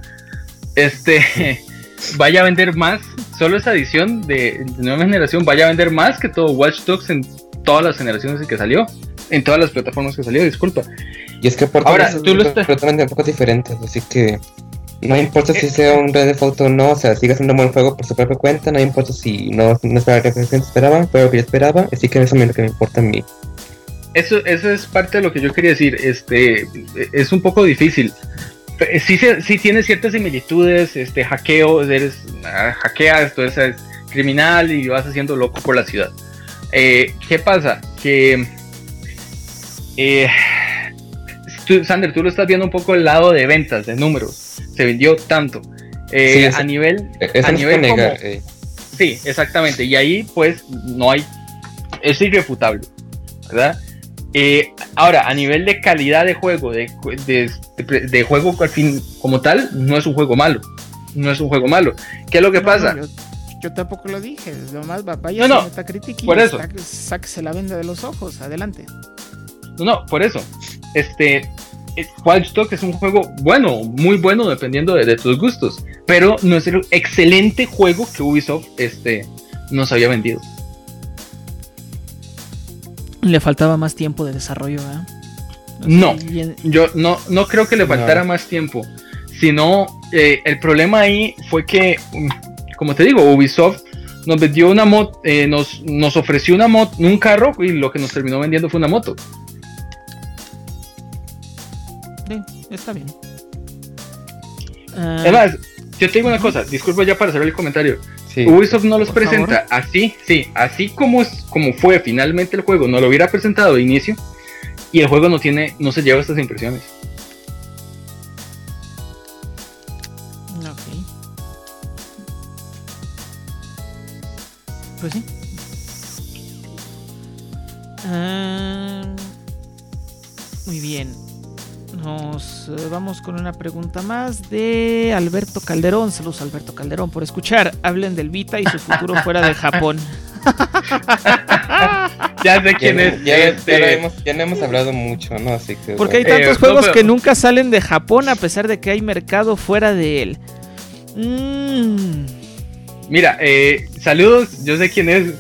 vaya a vender más, solo esa edición de nueva generación vaya a vender más que todo Watch Dogs en todas las generaciones en que salió, en todas las plataformas que salió, disculpa. Y es que por ahora tú lo estás completamente un poco diferentes, así que no importa si sea un Grand Theft Auto o no, o sea, sigue siendo un buen juego por su propia cuenta, no importa si no esperaba lo que la gente esperaba, pero lo que yo esperaba, así que eso es lo que me importa a mí. Eso es parte de lo que yo quería decir, es un poco difícil. Sí tiene ciertas similitudes, hackeo, hackeas, tú eres criminal y vas haciendo loco por la ciudad. ¿Qué pasa? Que Sander, tú lo estás viendo un poco el lado de ventas, de números. Se vendió tanto. Sí, a nivel negar, sí, exactamente. Y ahí pues no hay, es irrefutable, ¿verdad? Ahora, a nivel de calidad de juego, de juego al fin como tal, no es un juego malo. No es un juego malo. ¿Qué es lo que pasa? Yo tampoco lo dije. Nomás vaya a Metacritic y por eso. sáquese la venda de los ojos. Adelante. No, por eso. Watch Dogs es un juego bueno, muy bueno, dependiendo de tus gustos. Pero no es el excelente juego que Ubisoft nos había vendido. Le faltaba más tiempo de desarrollo, ¿eh? No, yo no creo que le faltara más tiempo. Sino, el problema ahí fue que, como te digo, Ubisoft nos vendió una moto, nos ofreció una moto, un carro, y lo que nos terminó vendiendo fue una moto. Sí, está bien. Además, yo te digo una cosa, disculpa ya para cerrar el comentario. Sí, Ubisoft no los presenta así como fue finalmente el juego, no lo hubiera presentado de inicio y el juego no se lleva estas impresiones. Ok. Pues sí. Muy bien. Nos vamos con una pregunta más de Alberto Calderón. Saludos, Alberto Calderón, por escuchar. Hablen del Vita y su futuro fuera de Japón. Ya sé quién es. Ya no hemos hablado mucho, ¿no? Así que, porque hay tantos juegos que nunca salen de Japón a pesar de que hay mercado fuera de él. Mira, saludos, yo sé quién es.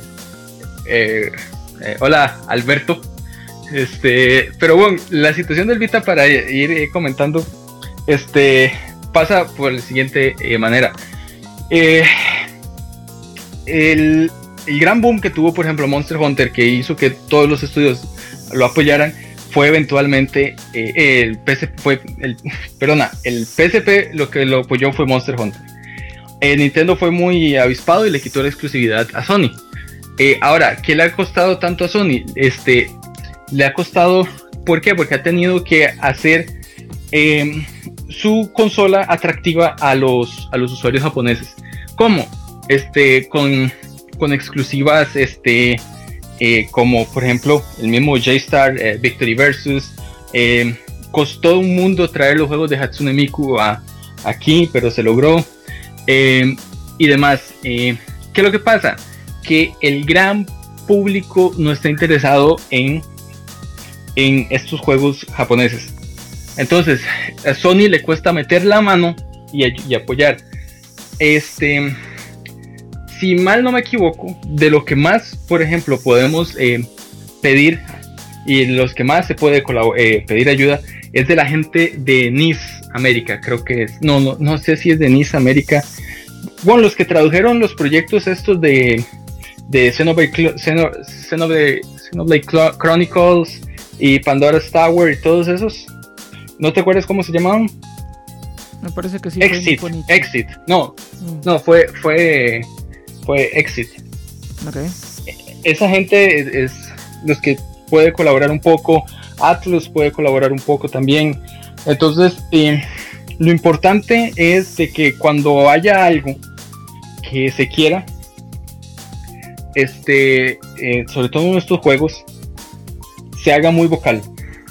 Hola, Alberto. Pero bueno, la situación del Vita, para ir comentando, pasa por la siguiente manera. El gran boom que tuvo, por ejemplo, Monster Hunter, que hizo que todos los estudios lo apoyaran, fue eventualmente el PSP lo que lo apoyó fue Monster Hunter. Nintendo fue muy avispado y le quitó la exclusividad a Sony. Ahora, ¿qué le ha costado tanto a Sony? Le ha costado, ¿por qué? Porque ha tenido que hacer su consola atractiva a los usuarios japoneses. ¿Cómo? Con exclusivas, como por ejemplo el mismo J-Star, Victory Versus. Costó un mundo traer los juegos de Hatsune Miku aquí, pero se logró. y demás. ¿Qué es lo que pasa? Que el gran público no está interesado en estos juegos japoneses. Entonces, a Sony le cuesta meter la mano y apoyar. Si mal no me equivoco, de lo que más, por ejemplo, podemos pedir y los que más se puede pedir ayuda es de la gente de NIS América, creo que es. No sé si es de NIS América. Bueno, los que tradujeron los proyectos estos de Xenoblade Chronicles y Pandora's Tower y todos esos. ¿No te acuerdas cómo se llamaban? Me parece que sí. Exit. No, fue Exit. Okay. Esa gente es los que puede colaborar un poco. Atlus puede colaborar un poco también. Entonces, lo importante es de que cuando haya algo que se quiera, sobre todo en estos juegos, se haga muy vocal.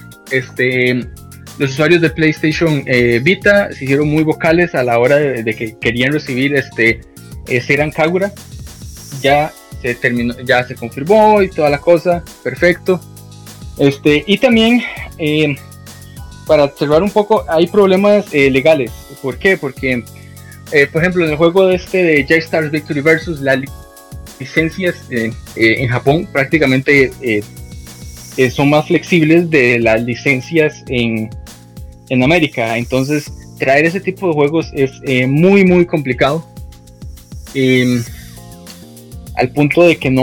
Los usuarios de PlayStation Vita se hicieron muy vocales a la hora de que querían recibir Seiran Kagura. Ya se terminó, ya se confirmó y toda la cosa, perfecto. Y también para cerrar un poco, hay problemas legales. ¿Por qué? Porque por ejemplo, en el juego de J-Stars Victory Versus, las licencias en Japón prácticamente son más flexibles de las licencias en América. Entonces, traer ese tipo de juegos es muy, muy complicado. Al punto de que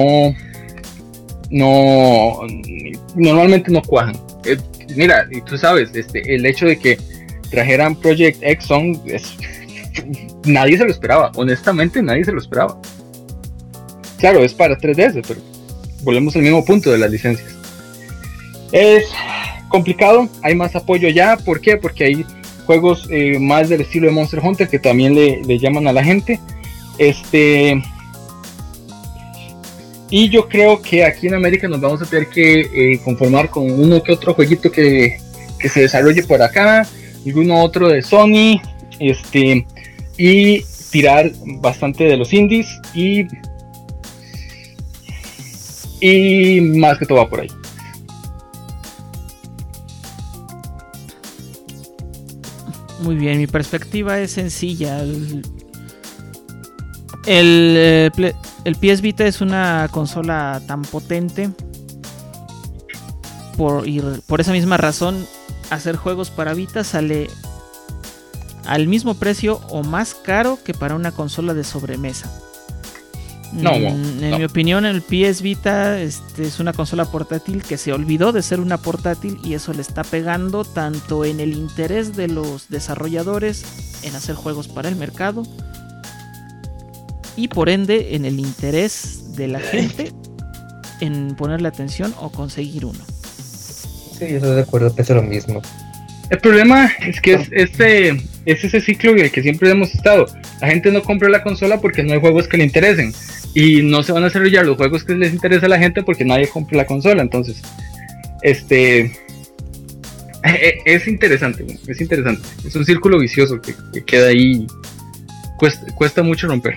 normalmente no cuajan. Mira, y tú sabes, el hecho de que trajeran Project X Song, nadie se lo esperaba, honestamente nadie se lo esperaba. Claro, es para 3DS, pero volvemos al mismo punto de las licencias. Es complicado, hay más apoyo ya. ¿Por qué? Porque hay juegos más del estilo de Monster Hunter que también le llaman a la gente. Y yo creo que aquí en América nos vamos a tener que conformar con uno que otro jueguito que se desarrolle por acá, alguno otro de Sony, y tirar bastante de los indies y más que todo va por ahí. Muy bien, mi perspectiva es sencilla. El PS Vita es una consola tan potente por esa misma razón hacer juegos para Vita sale al mismo precio o más caro que para una consola de sobremesa. En mi opinión, el PS Vita es una consola portátil que se olvidó de ser una portátil, y eso le está pegando tanto en el interés de los desarrolladores en hacer juegos para el mercado, y por ende en el interés de la gente en ponerle atención o conseguir uno. Sí, yo estoy de acuerdo, pienso lo mismo. El problema es que es ese ciclo en el que siempre hemos estado. La gente no compra la consola porque no hay juegos que le interesen, y no se van a desarrollar los juegos que les interesa a la gente porque nadie compra la consola. Entonces, es interesante, es interesante. Es un círculo vicioso que queda ahí. Cuesta mucho romper.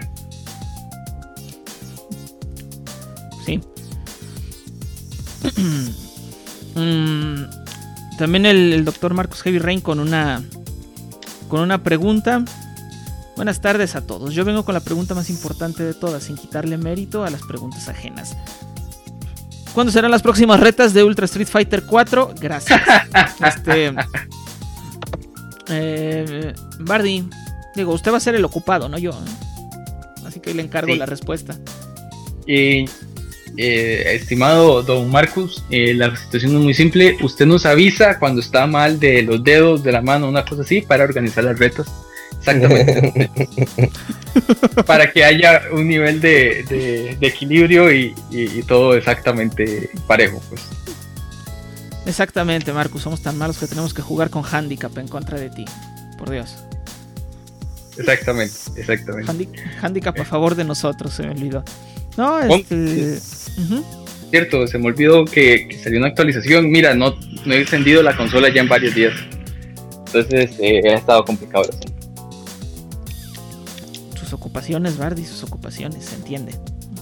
Sí. También el doctor Marcus Heavy Rain con una pregunta. Buenas tardes a todos. Yo vengo con la pregunta más importante de todas, sin quitarle mérito a las preguntas ajenas. ¿Cuándo serán las próximas retas de Ultra Street Fighter 4? Gracias. Bardi, digo, usted va a ser el ocupado, no yo, así que le encargo la respuesta. Estimado don Marcus, la situación es muy simple. Usted nos avisa cuando está mal de los dedos, de la mano, una cosa así, para organizar las retas. Exactamente. Para que haya un nivel de equilibrio y todo exactamente parejo, pues. Exactamente, Marcus, somos tan malos que tenemos que jugar con handicap en contra de ti. Por Dios. Exactamente. Handicap a favor de nosotros, se me olvidó. No, Cierto, se me olvidó que salió una actualización. Mira, no he encendido la consola ya en varios días. Entonces ha estado complicado el asunto. sus ocupaciones, Bardi, sus ocupaciones, se entiende.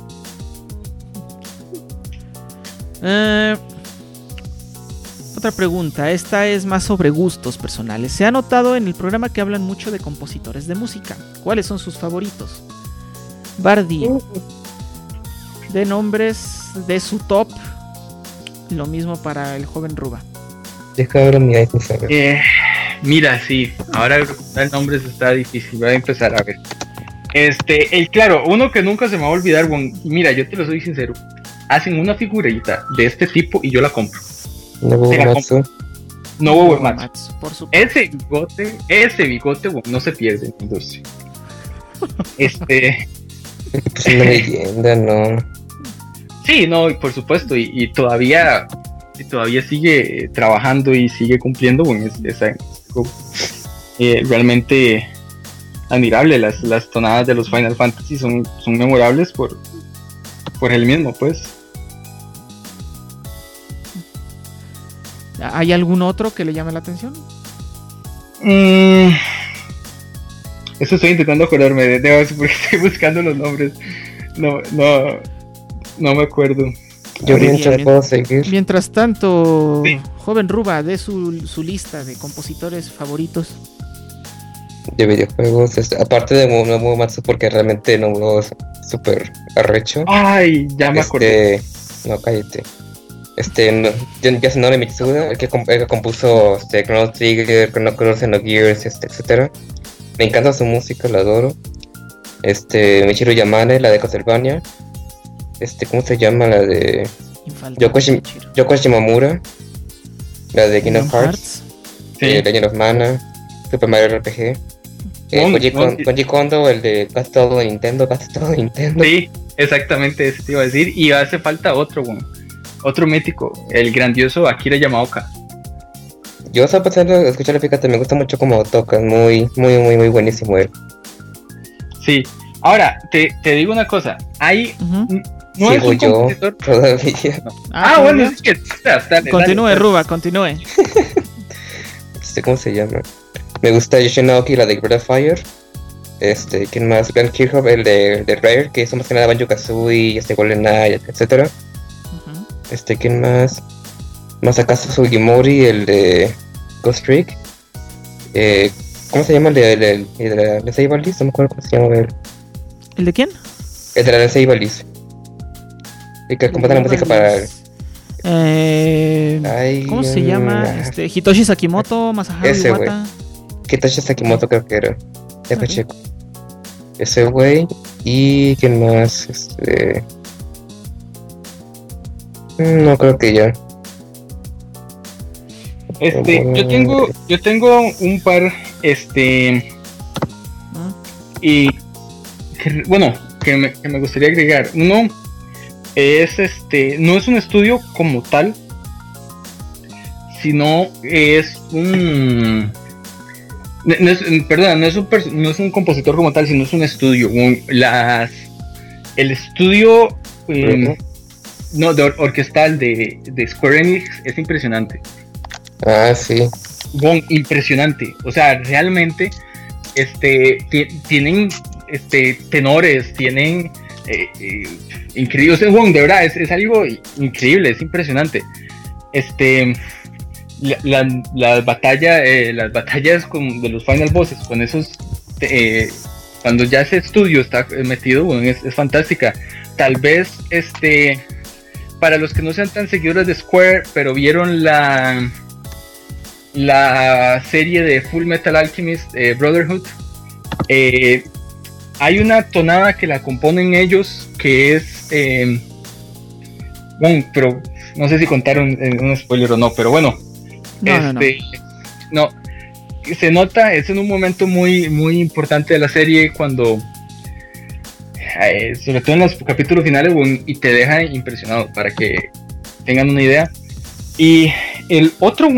Otra pregunta, esta es más sobre gustos personales. Se ha notado en el programa que hablan mucho de compositores de música. ¿Cuáles son sus favoritos? Bardi, de nombres de su top. Lo mismo para el joven Ruba. Deja ahora mi iPhone. Mira, sí, ahora el nombre está difícil, voy a empezar a ver. Claro, uno que nunca se me va a olvidar, mira, yo te lo soy sincero, hacen una figurita de este tipo y yo la compro. Nobuo Uematsu. Nobuo Uematsu. Por supuesto. Ese bigote, bueno, no se pierde en la industria. Es una leyenda, ¿no? Sí, no, por supuesto, y todavía sigue trabajando y sigue cumpliendo, bueno, realmente admirable. Las tonadas de los Final Fantasy son memorables por él mismo, pues. ¿Hay algún otro que le llame la atención? Eso estoy intentando acordarme, porque estoy buscando los nombres. No me acuerdo. Yo mientras puedo seguir. Mientras tanto, sí. Joven Ruba, dé su lista de compositores favoritos de videojuegos, aparte de Nobuo Uematsu, porque realmente Nobuo es súper arrecho. Ay, ya me acordé. No, cállate. Yasunori Mitsuda, el que compuso Chrono Trigger, Chrono Cross, Xenogears, etcétera. Me encanta su música, la adoro. Michiru Yamane, la de Castlevania. ¿Cómo se llama? La de Yoko Shimomura, la de Kingdom Hearts, Legend of Mana, Super Mario RPG, Koji Kondo, el de casi todo Nintendo. Sí, exactamente, eso te iba a decir. Y hace falta otro mítico, el grandioso Akira Yamaoka. Yo estaba pensando en escucharlo, fíjate, me gusta mucho como toca, muy, muy, muy, muy buenísimo él. Sí, ahora, te digo una cosa, hay... No sigo es un compositor todavía. No. Bueno, es que continúe, Ruba, continúe. ¿Cómo se llama? Me gusta Yoshinoki, la de Breath of Fire. ¿Quién más? Ben Kirchhoff, el de Rare, que hizo más que nada Banjo-Kazooie, GoldenEye, etcétera. ¿Quién más? Masakazu Sugimori, el de Ghost Trick. ¿Cómo se llama el de la Seiba List? No me acuerdo cómo se llama él. ¿El de quién? El de la Seiba List. Y que compone la música para... ¿Cómo se llama? Hitoshi Sakimoto, Masaharu Iwata. Hitoshi Sakimoto creo que era. Ya checo. Ese güey. ¿Y quién más? No creo que ya. Yo tengo un par, y que me gustaría agregar. Uno es no es un estudio como tal, sino es un no es un compositor como tal, sino es un estudio. El estudio orquestal de Square Enix es impresionante. Ah, sí. Impresionante. O sea, realmente tienen tenores, tienen increíbles. De verdad, es algo increíble, es impresionante. Las batallas de los final bosses con esos cuando ya ese estudio está metido, es fantástica. Tal vez para los que no sean tan seguidores de Square, pero vieron la serie de Full Metal Alchemist Brotherhood, hay una tonada que la componen ellos que es pero no sé si contaron un spoiler o no, pero bueno, no, se nota, es en un momento muy, muy importante de la serie, cuando sobre todo en los capítulos finales, y te deja impresionado, para que tengan una idea. Y el otro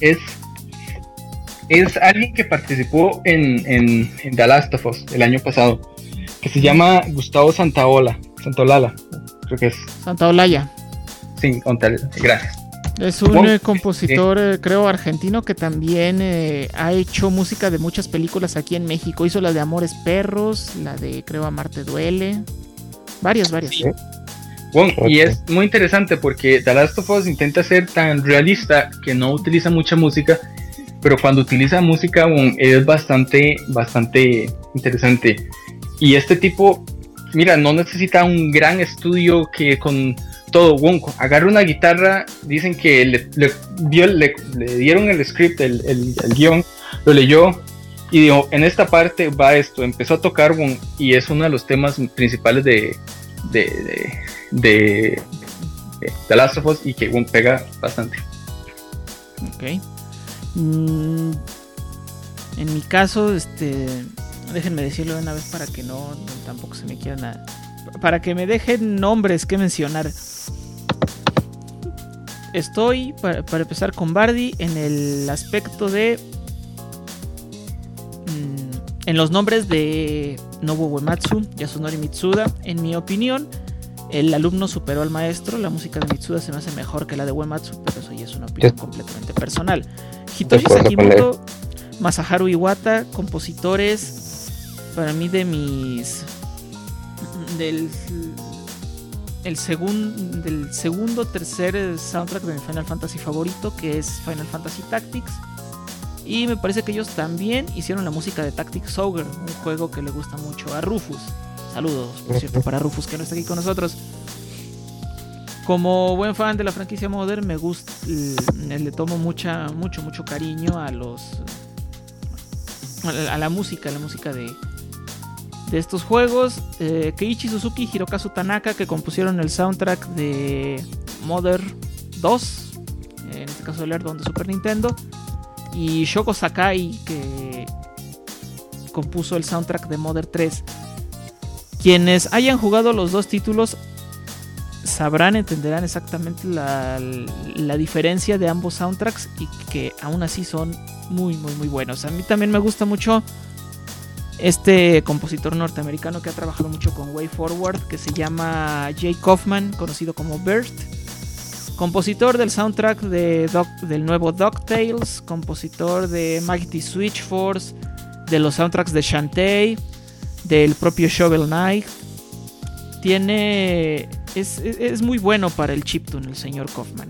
es alguien que participó en The Last of Us el año pasado, que se llama Gustavo Santaolalla, creo que es. Santaolalla. Sí, gracias. Es un compositor, creo, argentino que también ha hecho música de muchas películas aquí en México. Hizo la de Amores Perros, la de Creo Amarte Duele. Varias. Sí. Bueno, y es muy interesante porque The Last of Us intenta ser tan realista que no utiliza mucha música, pero cuando utiliza música es bastante interesante. Y este tipo, mira, no necesita un gran estudio que con todo, agarra una guitarra, dicen que le dieron el script, el guión, lo leyó y dijo, en esta parte va esto, empezó a tocar y es uno de los temas principales de The Last of Us y que pega bastante. Ok. En mi caso, déjenme decirlo de una vez para que no tampoco se me quieran para que me dejen nombres que mencionar. Estoy para empezar con Bardi en el aspecto de en los nombres de Nobuo Uematsu, Yasunori Mitsuda. En mi opinión, el alumno superó al maestro. La música de Mitsuda se me hace mejor que la de Uematsu, pero eso ya es una opinión completamente personal. Hitoshi Sakimoto, Masaharu Iwata, compositores para mí de mis del segundo, tercer soundtrack de mi Final Fantasy favorito, que es Final Fantasy Tactics. Y me parece que ellos también hicieron la música de Tactics Ogre, un juego que le gusta mucho a Rufus. Saludos, por cierto, para Rufus, que no está aquí con nosotros. Como buen fan de la franquicia Modern, me gusta, le tomo mucho cariño a la música de estos juegos. Keiichi Suzuki y Hirokazu Tanaka, que compusieron el soundtrack de Modern 2, en este caso el Air de Super Nintendo, y Shoko Sakai, que compuso el soundtrack de Modern 3. Quienes hayan jugado los dos títulos entenderán exactamente la diferencia de ambos soundtracks y que aún así son muy buenos. A mí también me gusta mucho este compositor norteamericano que ha trabajado mucho con Way Forward, que se llama Jay Kaufman, conocido como Burst. Compositor del soundtrack del nuevo DuckTales, compositor de Mighty Switch Force, de los soundtracks de Shantae, del propio Shovel Knight. Es muy bueno para el chiptune el señor Kaufman.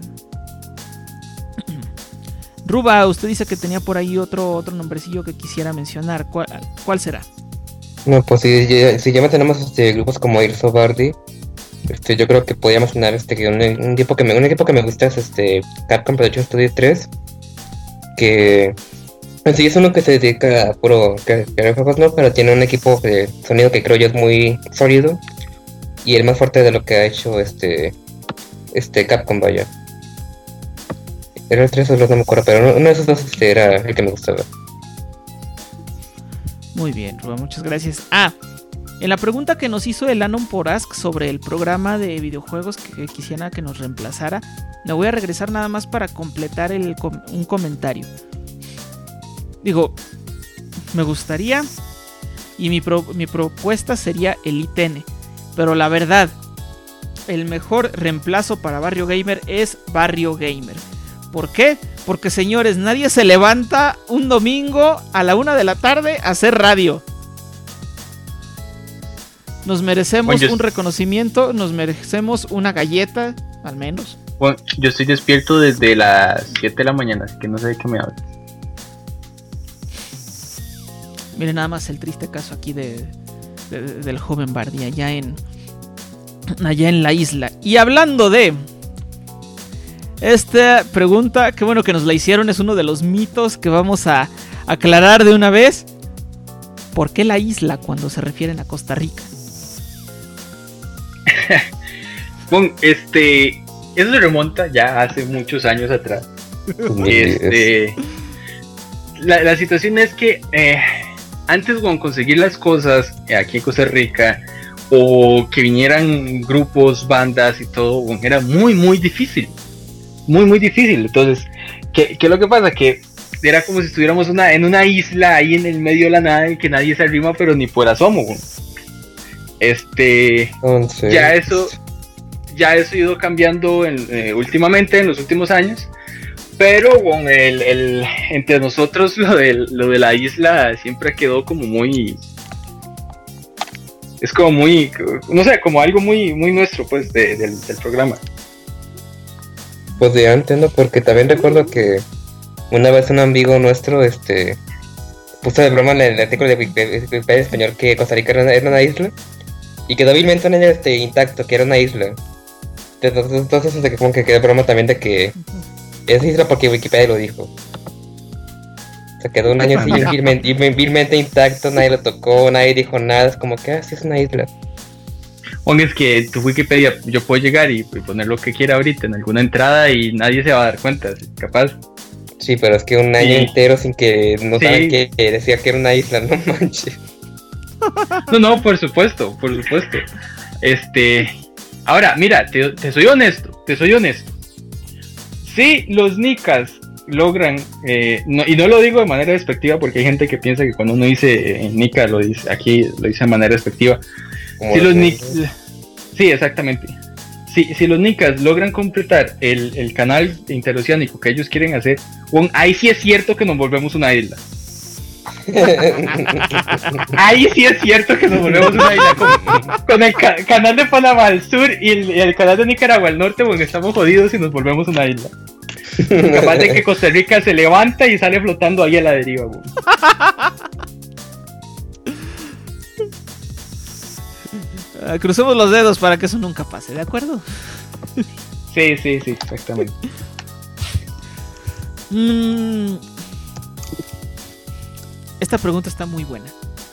Ruba, usted dice que tenía por ahí otro nombrecillo que quisiera mencionar. ¿Cuál será? No, pues si ya tenemos grupos como Irso Bardi, yo creo que podría mencionar un equipo que me gusta es Capcom Production Studio 3, que en sí es uno que se dedica a puro crear juegos, ¿no? Pero tiene un equipo de sonido que creo yo es muy sólido y el más fuerte de lo que ha hecho Capcom, vaya. Era el 3 o el 2, no me acuerdo, pero uno de esos dos era el que me gustaba. Muy bien, Ruba, muchas gracias. En la pregunta que nos hizo el Anon por Ask sobre el programa de videojuegos que quisiera que nos reemplazara, me voy a regresar nada más para completar un comentario. Digo, me gustaría, y mi propuesta sería el ITN, pero la verdad, el mejor reemplazo para Barrio Gamer es Barrio Gamer. ¿Por qué? Porque, señores, nadie se levanta un domingo a la 1 de la tarde a hacer radio. Nos merecemos un reconocimiento, nos merecemos una galleta, al menos. Bueno, yo estoy despierto desde las 7 de la mañana, así que no sé de qué me hablas. Miren nada más el triste caso aquí del joven Bardi allá en la isla. Y hablando de esta pregunta, qué bueno que nos la hicieron, es uno de los mitos que vamos a aclarar de una vez. ¿Por qué la isla cuando se refieren a Costa Rica? Bueno, eso se remonta ya hace muchos años atrás. La situación es que antes con conseguir las cosas aquí en Costa Rica, o que vinieran grupos, bandas y todo, era muy difícil. Muy difícil. Entonces, ¿qué es lo que pasa? Que era como si estuviéramos en una isla ahí en el medio de la nada y que nadie se arrima, pero ni por asomo. Entonces... Ya eso ya eso ha ido cambiando últimamente, en los últimos años. Pero con entre nosotros lo de la isla siempre quedó como muy... Es como muy, no sé, como algo muy nuestro, pues, del programa. Pues ya entiendo, porque también recuerdo que una vez un amigo nuestro, puso de broma en el artículo de Wikipedia español que Costa Rica era una isla, y quedó vilmente en ella intacto, que era una isla. Entonces como que quedó broma también de que es isla porque Wikipedia lo dijo. Se quedó un año así vilmente intacto, nadie lo tocó, nadie dijo nada, es como que sí es una isla. Bueno, es que tu Wikipedia, yo puedo llegar y poner lo que quiera ahorita en alguna entrada y nadie se va a dar cuenta, capaz. Sí, pero es que un año entero sin que no saben que decía que era una isla, no manches. No, por supuesto. Ahora, mira, te soy honesto. Si los nicas logran, y no lo digo de manera despectiva porque hay gente que piensa que cuando uno dice nica lo dice de manera despectiva. Sí, exactamente. Si los nicas logran completar el canal interoceánico que ellos quieren hacer, ahí sí es cierto que nos volvemos una isla. Ahí sí es cierto que nos volvemos una isla con el canal de Panamá al sur y el canal de Nicaragua al norte, porque estamos jodidos y nos volvemos una isla. Capaz de que Costa Rica se levanta y sale flotando ahí a la deriva. Crucemos los dedos para que eso nunca pase, ¿de acuerdo? Sí, exactamente. Esta pregunta está muy buena.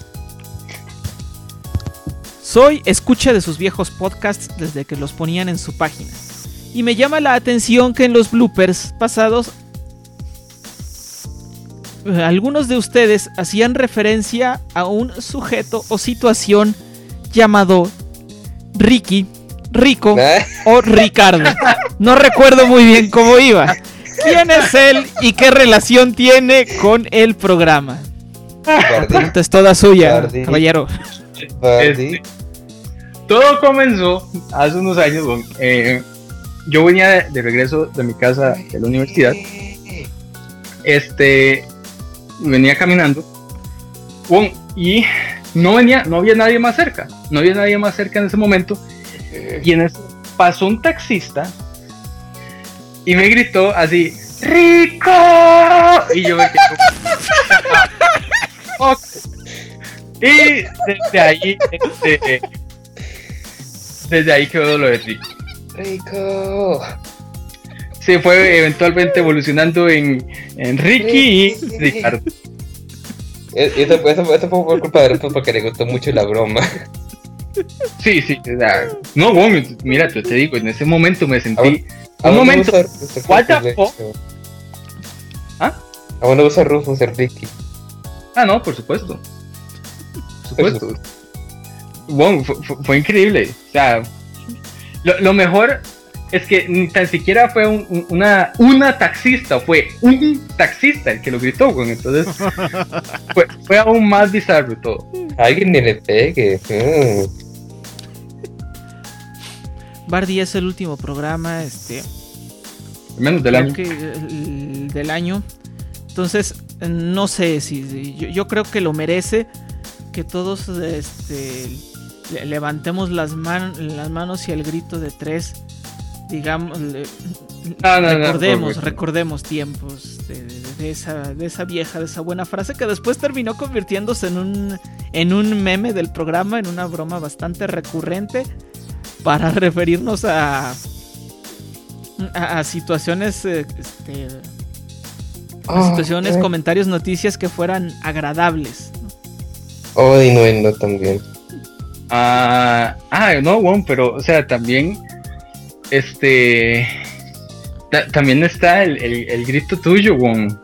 Soy escucha de sus viejos podcasts desde que los ponían en su página. Y me llama la atención que en los bloopers pasados algunos de ustedes hacían referencia a un sujeto o situación llamado Ricky, Rico o Ricardo. No recuerdo muy bien cómo iba. ¿Quién es él y qué relación tiene con el programa? La pregunta es toda suya, caballero. Todo comenzó hace unos años. Yo venía de regreso de mi casa de la universidad. Venía caminando. Y no había nadie más cerca. No había nadie más cerca en ese momento. Y en eso pasó un taxista y me gritó así: ¡Rico! Y yo me quedé como... Y desde ahí quedó lo de Rico. Rico. Se fue eventualmente evolucionando en Ricky y Ricardo. Eso fue por culpa de Rico porque le gustó mucho la broma. Sí, no, bueno, mira, te digo, en ese momento me sentí... Un momento, what the fuck? ¿Ah? Aún no usa Rufus el Ricky. No, por supuesto. Bueno, fue increíble. O sea, lo mejor es que ni tan siquiera fue una taxista, fue un taxista el que lo gritó, güey. Entonces fue aún más bizarro todo. Alguien ni le pegue. Bardi es el último programa, menos del año. Del año. Entonces, no sé si yo creo que lo merece que todos levantemos las manos y el grito de 3, digamos, recordemos tiempos de esa vieja, de esa buena frase que después terminó convirtiéndose en un meme del programa, en una broma bastante recurrente para referirnos a situaciones, comentarios, noticias que fueran agradables. No también. No, bueno, pero, o sea, también, también está el grito tuyo, Won.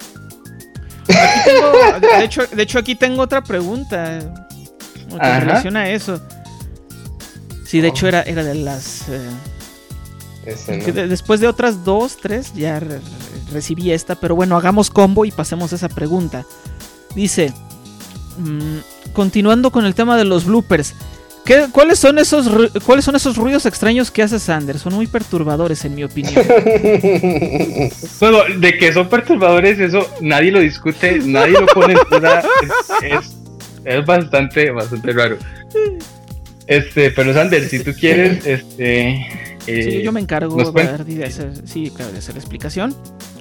De hecho, aquí tengo otra pregunta en relación a eso. Sí, de hecho era de las... después de otras 2, 3 ya recibí esta, pero bueno, hagamos combo y pasemos a esa pregunta. Dice, continuando con el tema de los bloopers, ¿Cuáles son esos ruidos extraños que hace Sander? Son muy perturbadores, en mi opinión. Bueno, de que son perturbadores, eso nadie lo discute, nadie lo pone en duda. Es bastante raro. Pero Sander, si tú quieres, sí, yo me encargo de hacer la explicación.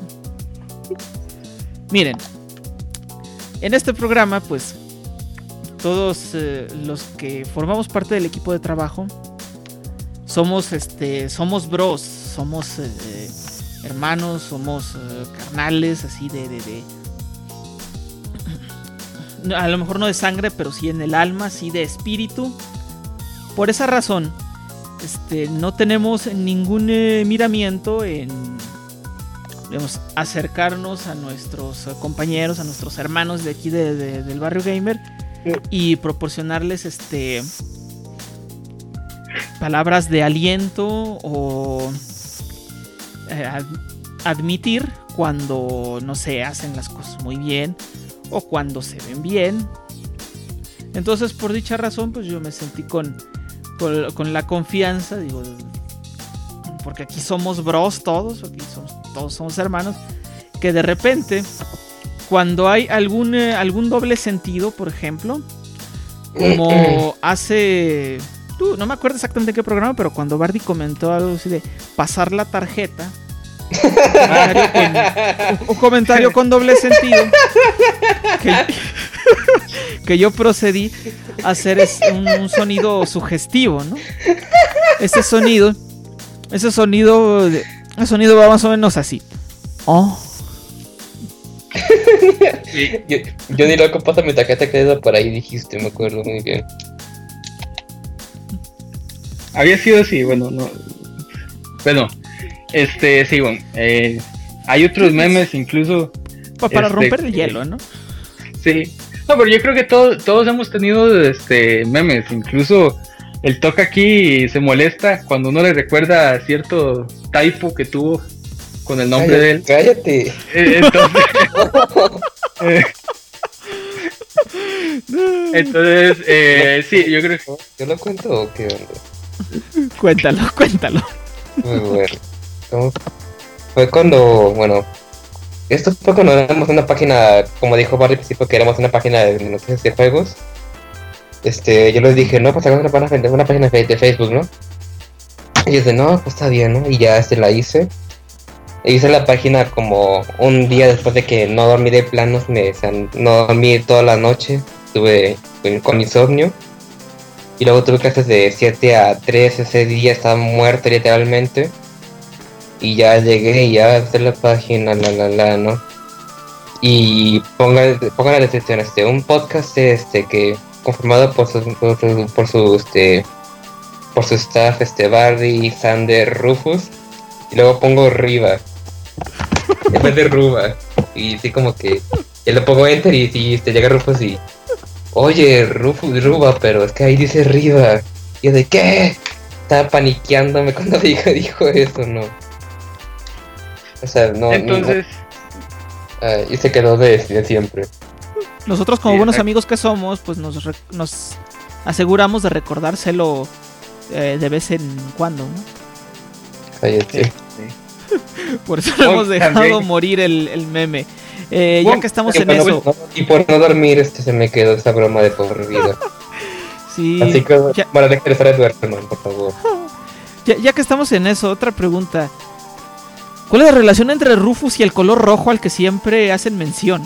Miren, en este programa, pues, todos los que formamos parte del equipo de trabajo somos bros, somos hermanos, somos carnales, así a lo mejor no de sangre, pero sí en el alma, sí de espíritu. Por esa razón, no tenemos ningún miramiento en, digamos, acercarnos a nuestros compañeros, a nuestros hermanos de aquí del barrio gamer y proporcionarles palabras de aliento o admitir cuando no se hacen las cosas muy bien o cuando se ven bien. Entonces, por dicha razón, pues yo me sentí con la confianza, digo, porque aquí somos bros todos somos hermanos, que de repente, cuando hay algún doble sentido, por ejemplo, como hace... no me acuerdo exactamente en qué programa, pero cuando Bardi comentó algo así de pasar la tarjeta, un comentario con doble sentido, que yo procedí a hacer un sonido sugestivo, ¿no? Ese sonido va más o menos así. Oh. Yo ni loco, pasa mi tarjeta que por ahí dijiste, me acuerdo muy bien. Había sido así, bueno, no. Bueno, sí, bueno, hay otros memes incluso. Para romper el hielo, ¿no? Sí. No, pero yo creo que todos hemos tenido memes, incluso el Toca aquí se molesta cuando uno le recuerda cierto typo que tuvo con el nombre de él. Cállate. Entonces, sí, yo creo que... ¿Yo lo cuento o qué onda? Cuéntalo. Muy bueno. Fue cuando, bueno, esto fue cuando éramos una página, como dijo Barry al principio, que éramos una página de noticias de juegos. Yo les dije, no, pues hagamos una página de Facebook, ¿no? Y ellos de, no, pues está bien, ¿no? Y ya la hice. Hice la página como un día después de que no dormí de planos, no dormí toda la noche, estuve con insomnio. Y luego tuve clases de 7 a 3, ese día estaba muerto literalmente. Y ya llegué y ya hice la página, ¿no? Y pongan la descripción, un podcast que conformado por su staff, Barry, Sander, Rufus. Y luego pongo Riva en vez de Ruba. Y sí, como que ya le pongo enter y sí, llega Rufus y... Oye, Ruba, pero es que ahí dice Riva. Y yo de ¿qué? Estaba paniqueándome cuando dijo eso, ¿no? O sea, no... Entonces... No. Y se quedó de siempre. Nosotros como buenos amigos que somos, pues nos aseguramos de recordárselo de vez en cuando, ¿no? Cállate. Sí. Por eso no hemos dejado morir el meme. Ya que estamos en eso. Y por no dormir se me quedó esa broma de por vida. Sí. Así que para regresar a tu hermano, por favor. Ya que estamos en eso, otra pregunta. ¿Cuál es la relación entre Rufus y el color rojo al que siempre hacen mención?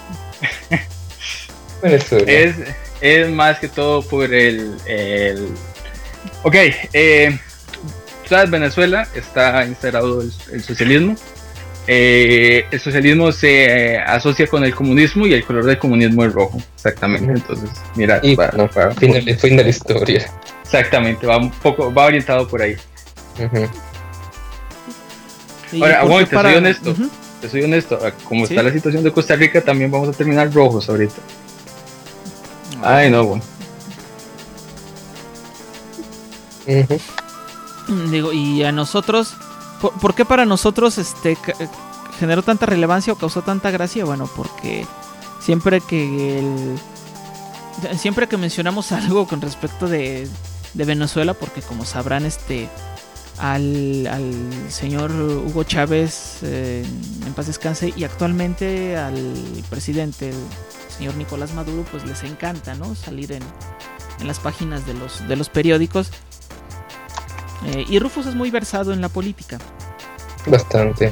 Es más que todo por el... Ok, ¿sabes? Venezuela está instalado el socialismo. El socialismo se asocia con el comunismo y el color del comunismo es rojo, exactamente. Entonces, mira, fin de la historia. Exactamente, va orientado por ahí. Uh-huh. Ahora, bueno, te soy honesto, como está la situación de Costa Rica, también vamos a terminar rojos ahorita. Ay, no, bueno. Uh-huh. Digo, y a nosotros, ¿por qué para nosotros generó tanta relevancia o causó tanta gracia? Bueno, porque siempre que siempre que mencionamos algo con respecto de Venezuela, porque como sabrán, al señor Hugo Chávez, en paz descanse, y actualmente al presidente, el señor Nicolás Maduro, pues les encanta, ¿no?, salir en las páginas de los periódicos. Y Rufus es muy versado en la política. Bastante.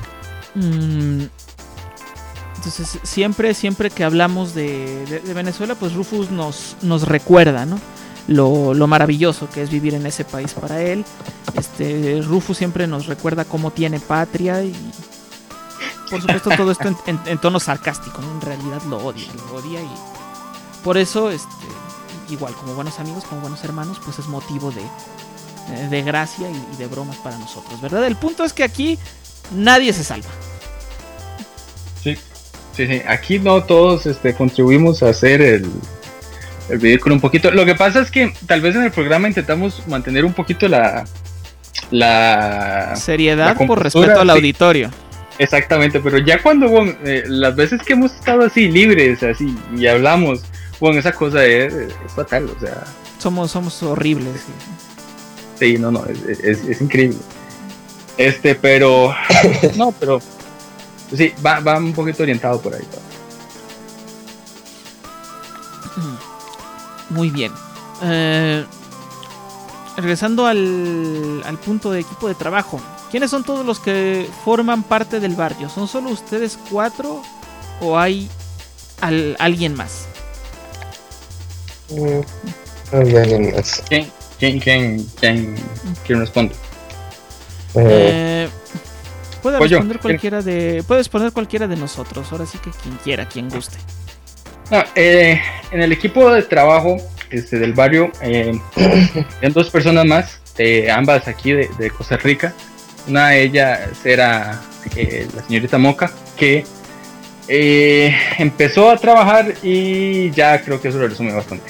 Entonces siempre que hablamos de Venezuela, pues Rufus nos recuerda, ¿no?, lo maravilloso que es vivir en ese país para él. Rufus siempre nos recuerda cómo tiene patria, y por supuesto todo esto en tono sarcástico, ¿no? En realidad lo odia, y por eso, igual, como buenos amigos, como buenos hermanos, pues es motivo de gracia y de bromas para nosotros, ¿verdad? El punto es que aquí nadie se salva. Sí. Aquí no todos contribuimos a hacer el ridículo un poquito. Lo que pasa es que tal vez en el programa intentamos mantener un poquito la seriedad por respeto al auditorio. Exactamente, pero ya cuando las veces que hemos estado así libres así y hablamos, esa cosa es fatal, o sea, somos horribles. Sí, no, es increíble. Pero no, pero sí, va un poquito orientado por ahí. Muy bien. Regresando al punto de equipo de trabajo. ¿Quiénes son todos los que forman parte del barrio? ¿Son solo ustedes 4 o hay alguien más? Hay alguien más. ¿Quién responde? Puede responder puedes poner cualquiera de nosotros. Ahora sí que quien quiera, quien guste. No, en el equipo de trabajo del barrio hay 2 personas más, ambas aquí de Costa Rica. Una de ellas era la señorita Moca, que empezó a trabajar y ya creo que eso lo resume bastante.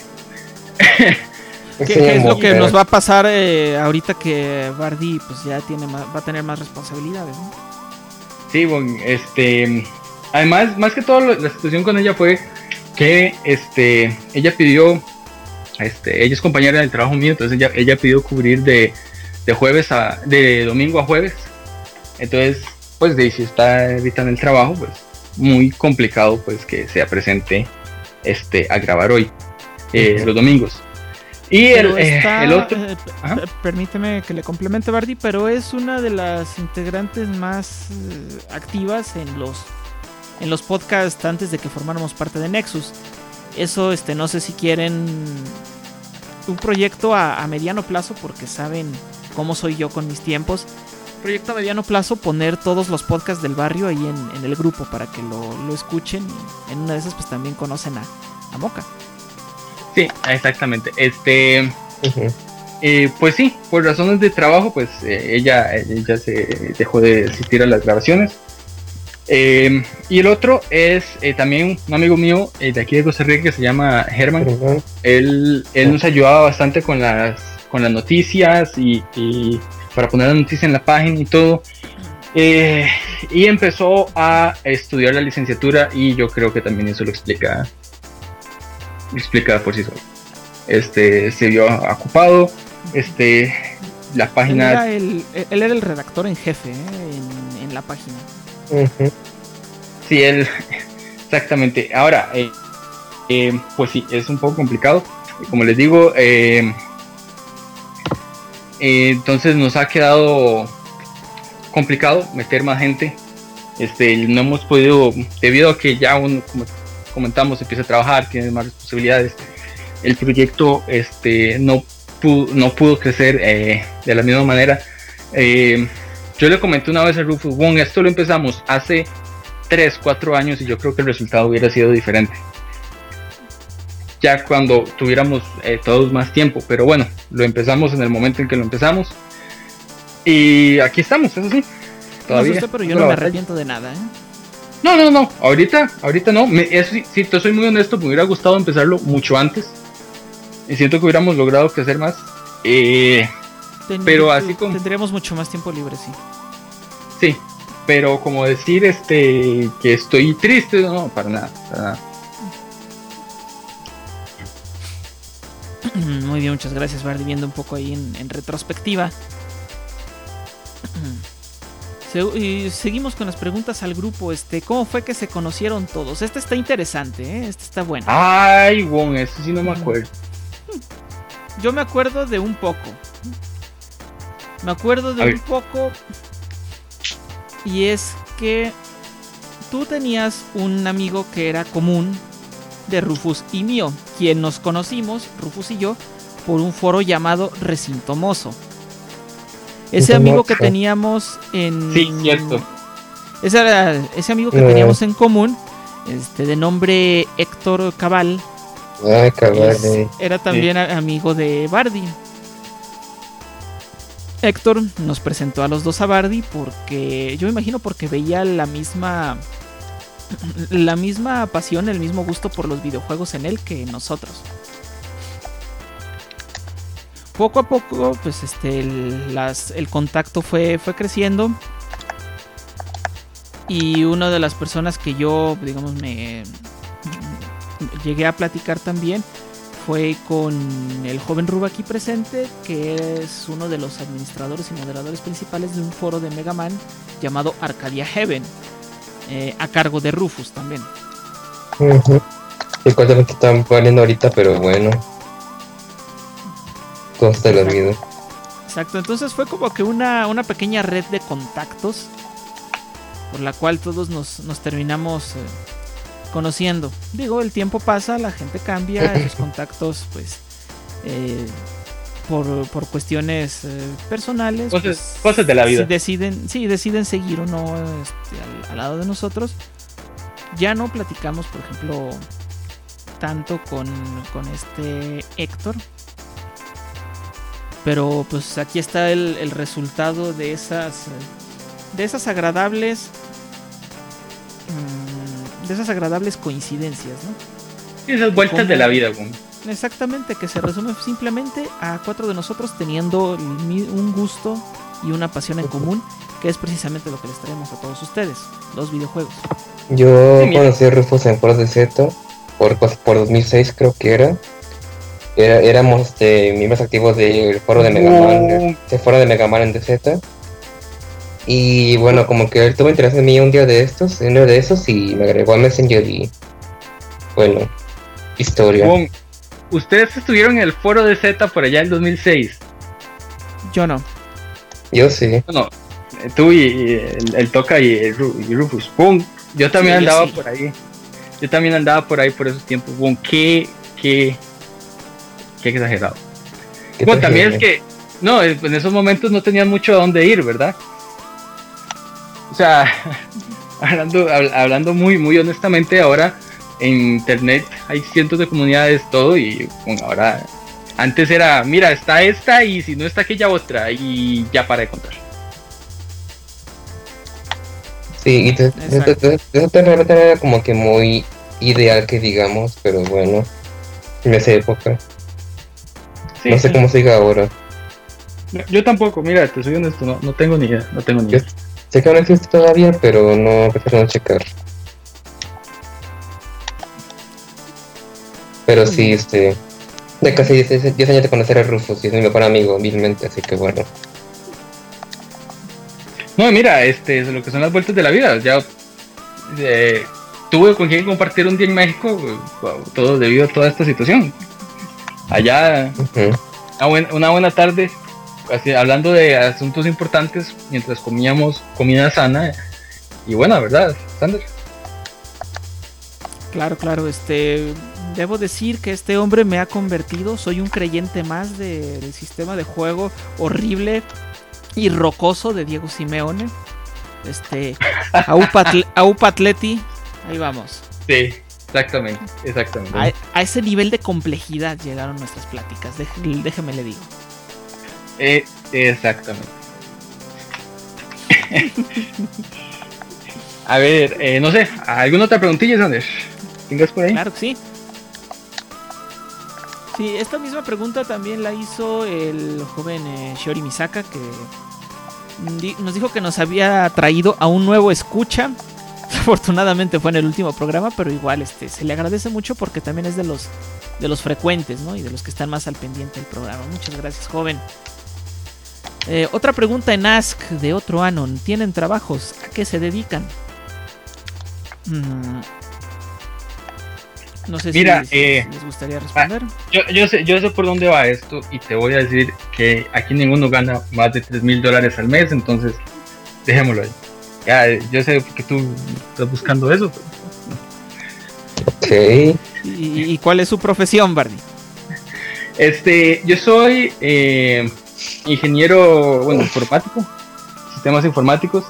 ¿Qué es lo que nos va a pasar ahorita que Bardi pues ya va a tener más responsabilidades, ¿no? Sí, bueno, además, más que todo la situación con ella fue que ella pidió, ella es compañera del trabajo mío, entonces ella pidió cubrir de domingo a jueves. Entonces, pues si está ahorita en el trabajo, pues muy complicado pues que sea presente a grabar hoy, los domingos. Y el otro, permíteme que le complemente, Bardi, pero es una de las integrantes más activas en los podcasts antes de que formáramos parte de Nexus. Eso, no sé si quieren un proyecto a mediano plazo, porque saben cómo soy yo con mis tiempos. Proyecto a mediano plazo, poner todos los podcasts del barrio ahí en el grupo para que lo escuchen, y en una de esas pues también conocen a Moca. Sí, exactamente. Pues sí, por razones de trabajo, pues ella se dejó de asistir a las grabaciones. Y el otro es también un amigo mío de aquí de Costa Rica que se llama Germán. Él nos ayudaba bastante con las noticias y para poner la noticia en la página y todo. Y empezó a estudiar la licenciatura, y yo creo que también eso lo explica por sí solo. Se vio ocupado. La página. Él era el redactor en jefe en la página. Sí, él. Exactamente. Ahora, pues sí, es un poco complicado. Como les digo, entonces nos ha quedado complicado meter más gente. No hemos podido, debido a que ya uno, como comentamos, empieza a trabajar, tiene más responsabilidades. El proyecto no pudo crecer de la misma manera. Yo le comenté una vez a Rufus, esto lo empezamos hace 3-4 años y yo creo que el resultado hubiera sido diferente ya cuando tuviéramos todos más tiempo, pero bueno, lo empezamos en el momento en que lo empezamos y aquí estamos, eso sí, todavía. No, pero yo no me arrepiento de nada, No, ahorita no, si te soy muy honesto, me hubiera gustado empezarlo mucho antes y siento que hubiéramos logrado crecer más, pero así como tendríamos mucho más tiempo libre, sí. Sí, pero como decir que estoy triste, no, para nada. Muy bien, muchas gracias, Bardi, viendo un poco ahí en retrospectiva. Y seguimos con las preguntas al grupo. ¿Cómo fue que se conocieron todos? Este está interesante, ¿eh? Este está bueno. Ay, bueno, eso sí no me acuerdo. Yo me acuerdo de un poco. Y es que tú tenías un amigo que era común de Rufus y mío, quien nos conocimos, Rufus y yo, por un foro llamado Recinto Mozo. Ese amigo que teníamos en... Sí, cierto. Ese amigo que teníamos en común, de nombre Héctor Cabal, era también amigo de Bardi. Héctor nos presentó a los dos a Bardi porque, yo me imagino, porque veía la misma pasión, el mismo gusto por los videojuegos en él que nosotros. Poco a poco, pues el contacto fue creciendo. Y una de las personas que yo, digamos, me llegué a platicar también fue con el joven Ruba aquí presente, que es uno de los administradores y moderadores principales de un foro de Mega Man llamado Arcadia Heaven, a cargo de Rufus también. Y cuánto que están poniendo ahorita, pero bueno. De la vida. Exacto, entonces fue como que una pequeña red de contactos por la cual todos nos terminamos conociendo. Digo, el tiempo pasa, la gente cambia, los contactos pues por cuestiones personales, cosas de la vida, deciden seguir o no al lado de nosotros. Ya no platicamos, por ejemplo, tanto con Héctor. Pero pues aquí está el resultado de esas agradables coincidencias, ¿no? Y esas vueltas de la vida, güey. Exactamente, que se resume simplemente a 4 de nosotros teniendo un gusto y una pasión en común, que es precisamente lo que les traemos a todos ustedes, los videojuegos. Yo conocí a Rufus en foros de Z por 2006, creo que era. Éramos miembros activos del foro de Mega Man, el foro de Mega Man en DZ. Y bueno, como que él tuvo interés en mí uno de esos, y me agregó a Messenger y bueno, historia. ¿Ustedes estuvieron en el foro de Z por allá en 2006? Yo no. Yo sí. No, tú y el Toca y Rufus. ¡Pum! Yo también andaba por ahí. Yo también andaba por ahí por esos tiempos. ¡Pum! Qué exagerado. Bueno, también es que no, en esos momentos no tenían mucho a dónde ir, ¿verdad? O sea, hablando muy honestamente, ahora en internet hay cientos de comunidades, todo, y bueno, ahora antes era, mira, está esta y si no está aquella otra, y ya para de contar. Sí, y eso realmente era como que muy ideal que digamos, pero bueno, en esa época. Sí, no sé cómo siga ahora. Yo tampoco, mira, te soy honesto, no tengo ni idea, Sé que no existe todavía, pero no prefiero no checar. Pero sí, de casi 10 años de conocer a Rufus y es mi mejor amigo, vilmente, así que bueno. No, mira, es lo que son las vueltas de la vida. Ya tuve con quien compartir un día en México, todo debido a toda esta situación. Allá, una buena tarde, así, hablando de asuntos importantes mientras comíamos comida sana y buena, ¿verdad, Sander? Claro, debo decir que este hombre me ha convertido, soy un creyente más del sistema de juego horrible y rocoso de Diego Simeone. Aupa Atleti, ahí vamos. Sí, exactamente. A ese nivel de complejidad llegaron nuestras pláticas, déjeme le digo. Exactamente. A ver, no sé, ¿alguna otra preguntilla, Sander? ¿Tengas por ahí? Claro que sí. Sí, esta misma pregunta también la hizo el joven Shiori Misaka, que nos dijo que nos había traído a un nuevo escucha desafortunadamente fue en el último programa, pero igual se le agradece mucho porque también es de los frecuentes, ¿no? Y de los que están más al pendiente del programa. Muchas gracias, joven. Otra pregunta en Ask de otro Anon. ¿Tienen trabajos? ¿A qué se dedican? No sé si les gustaría responder. Yo sé por dónde va esto y te voy a decir que aquí ninguno gana más de $3,000 al mes, entonces dejémoslo ahí. Ya, yo sé que tú estás buscando eso. Ok. ¿Y cuál es su profesión, Barney? Yo soy ingeniero, informático, sistemas informáticos.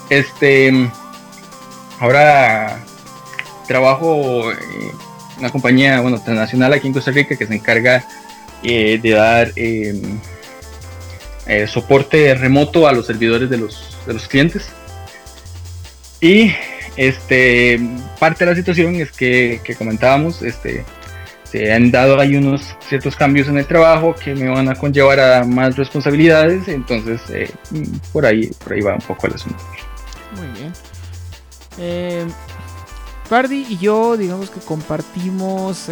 Ahora trabajo en una compañía, transnacional aquí en Costa Rica que se encarga de dar soporte remoto a los servidores de los clientes. Y parte de la situación es que comentábamos, se han dado ahí unos ciertos cambios en el trabajo que me van a conllevar a más responsabilidades, entonces por ahí va un poco el asunto. Muy bien. Pardy y yo, digamos que compartimos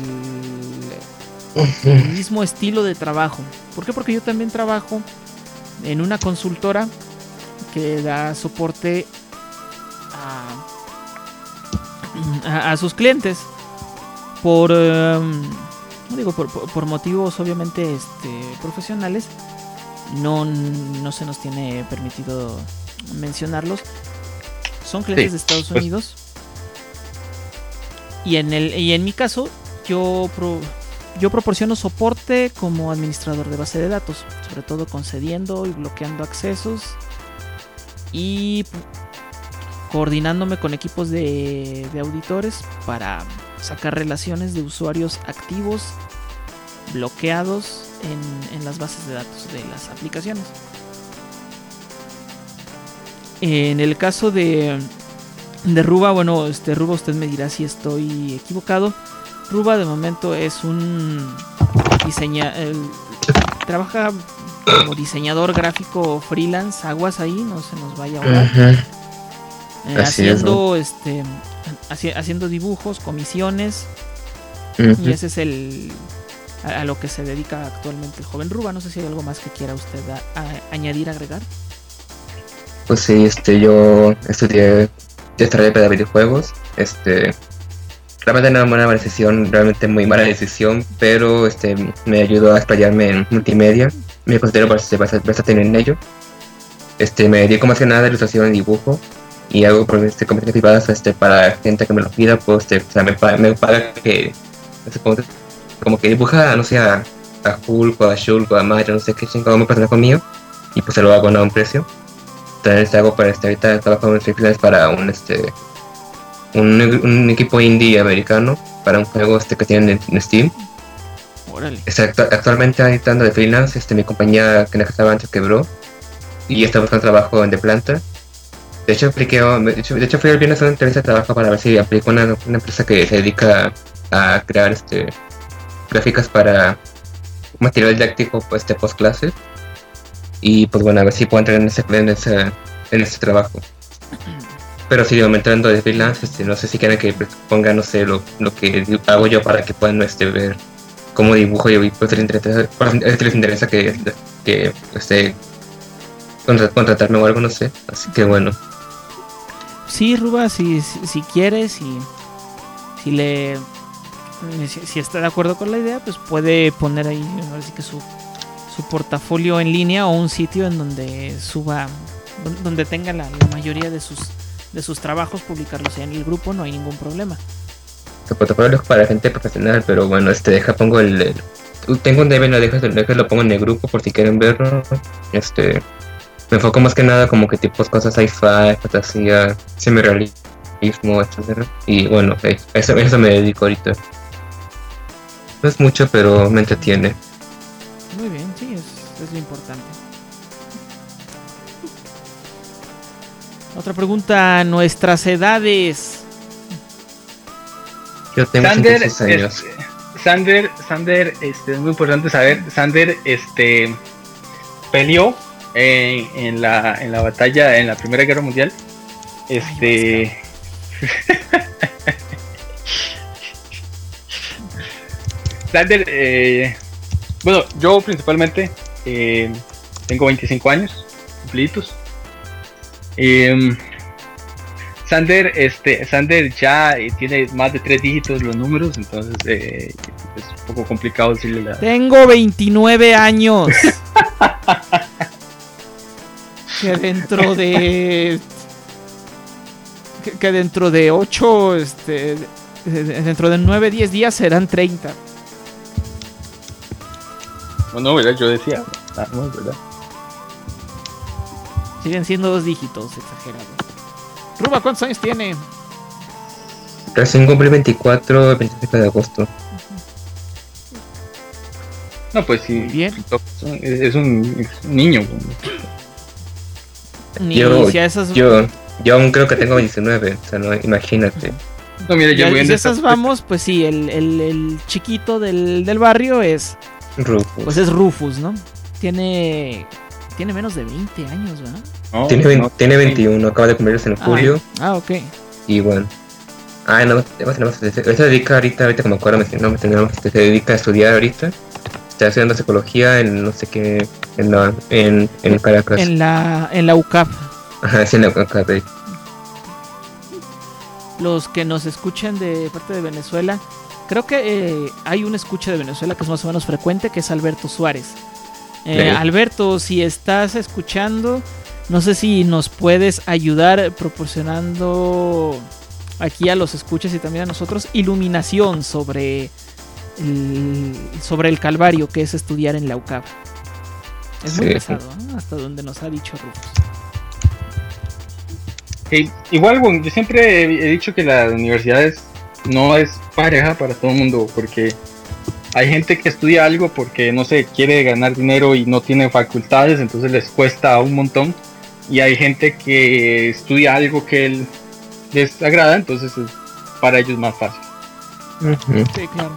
el mismo estilo de trabajo. ¿Por qué? Porque yo también trabajo en una consultora que da soporte a sus clientes por motivos obviamente profesionales. No se nos tiene permitido mencionarlos. Son clientes de Estados Unidos. Y en mi caso yo proporciono soporte como administrador de base de datos, sobre todo concediendo y bloqueando accesos y coordinándome con equipos de auditores para sacar relaciones de usuarios activos bloqueados en las bases de datos de las aplicaciones. En el caso de Ruba, Ruba, usted me dirá si estoy equivocado. Ruba de momento es un trabaja como diseñador gráfico freelance, aguas ahí, no se nos vaya a ahogar. Haciendo dibujos, comisiones, y ese es a lo que se dedica actualmente el joven Ruba. No sé si hay algo más que quiera usted añadir, agregar. Pues sí, yo estudié desarrollo de videojuegos. Realmente no era una mala decisión, realmente muy mala decisión, pero me ayudó a explayarme en multimedia. Me considero bastante en ello. Me dedico más que nada a ilustración y dibujo, y hago competencias privadas para gente que me lo pida. Pues me paga que como que dibuja, no sé, a Hulk o a Shulk o a Maya, no sé qué chingado me pasa conmigo, y pues se lo hago a un precio. Entonces hago para ahorita trabajo en freelance para un equipo indie americano para un juego que tienen en Steam. Órale. Actualmente ahorita ando de freelance. Mi compañía que estaba antes quebró y está buscando trabajo en de planta. De hecho fui el viernes a una entrevista de trabajo para ver si aplico una empresa que se dedica a crear gráficas para material didáctico post clase. Y pues bueno, a ver si puedo entrar en ese trabajo. Pero si de momento ando de freelance, no sé si quieren que ponga, no sé, lo que hago yo para que puedan ver cómo dibujo yo, y pues les interesa que contratarme o algo, no sé. Así que bueno. Sí, Ruba, si quieres, si está de acuerdo con la idea, pues puede poner ahí, así que su portafolio en línea o un sitio en donde suba, donde tenga la mayoría de sus trabajos, publicarlos en el grupo, no hay ningún problema. Su portafolio es para gente profesional, pero bueno, tengo un DVD, lo pongo en el grupo por si quieren verlo. Me enfoco más que nada como que tipos cosas sci-fi, fantasía, semi-realismo, etcétera. Y bueno, eso me dedico ahorita. No es mucho, pero me entretiene. Muy bien, sí, es lo importante. Otra pregunta, nuestras edades. Yo tengo 56 años. Sander, es muy importante saber. Sander, peleó en la batalla, en la Primera Guerra Mundial. Sander, bueno, yo principalmente tengo 25 años, cumplidos. Sander ya tiene más de 3 dígitos los números, entonces es un poco complicado decirle la... Tengo 29 años. Que dentro de... Que dentro de 8, dentro de 9, 10 días serán 30. No, ¿verdad? Yo decía... no, ¿verdad? Siguen siendo 2 dígitos, exagerado. Ruba, ¿cuántos años tiene? Recién cumplí 24 el 25 de agosto. No, pues sí. Bien. Es un niño. Ni Yo, si a esas... yo aún creo que tengo 19, o sea, no, imagínate. No, mira, yo voy y si esas vamos, pues sí, el chiquito del barrio es... Rufus. Pues es Rufus, ¿no? Tiene menos de 20 años, ¿verdad? No, tiene 21, acaba de cumplirse en julio. Ok. Y bueno. No, se dedica ahorita que me acuerdo, se dedica a estudiar ahorita. Está estudiando psicología en no sé qué, en Caracas. En la UCAP. Ajá, sí, en la UCAP. Los que nos escuchen de parte de Venezuela, creo que hay un escucha de Venezuela que es más o menos frecuente, que es Alberto Suárez. Alberto, si estás escuchando, no sé si nos puedes ayudar proporcionando aquí a los escuchas y también a nosotros iluminación sobre el calvario que es estudiar en la UCAP. Es muy pesado, ¿no? Hasta donde nos ha dicho Rufus. Igual, bueno, yo siempre he dicho que las universidades no es pareja para todo el mundo, porque hay gente que estudia algo porque, no sé, quiere ganar dinero y no tiene facultades, entonces les cuesta un montón. Y hay gente que estudia algo que les agrada, entonces es para ellos más fácil. Sí, claro.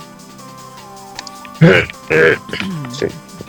Sí.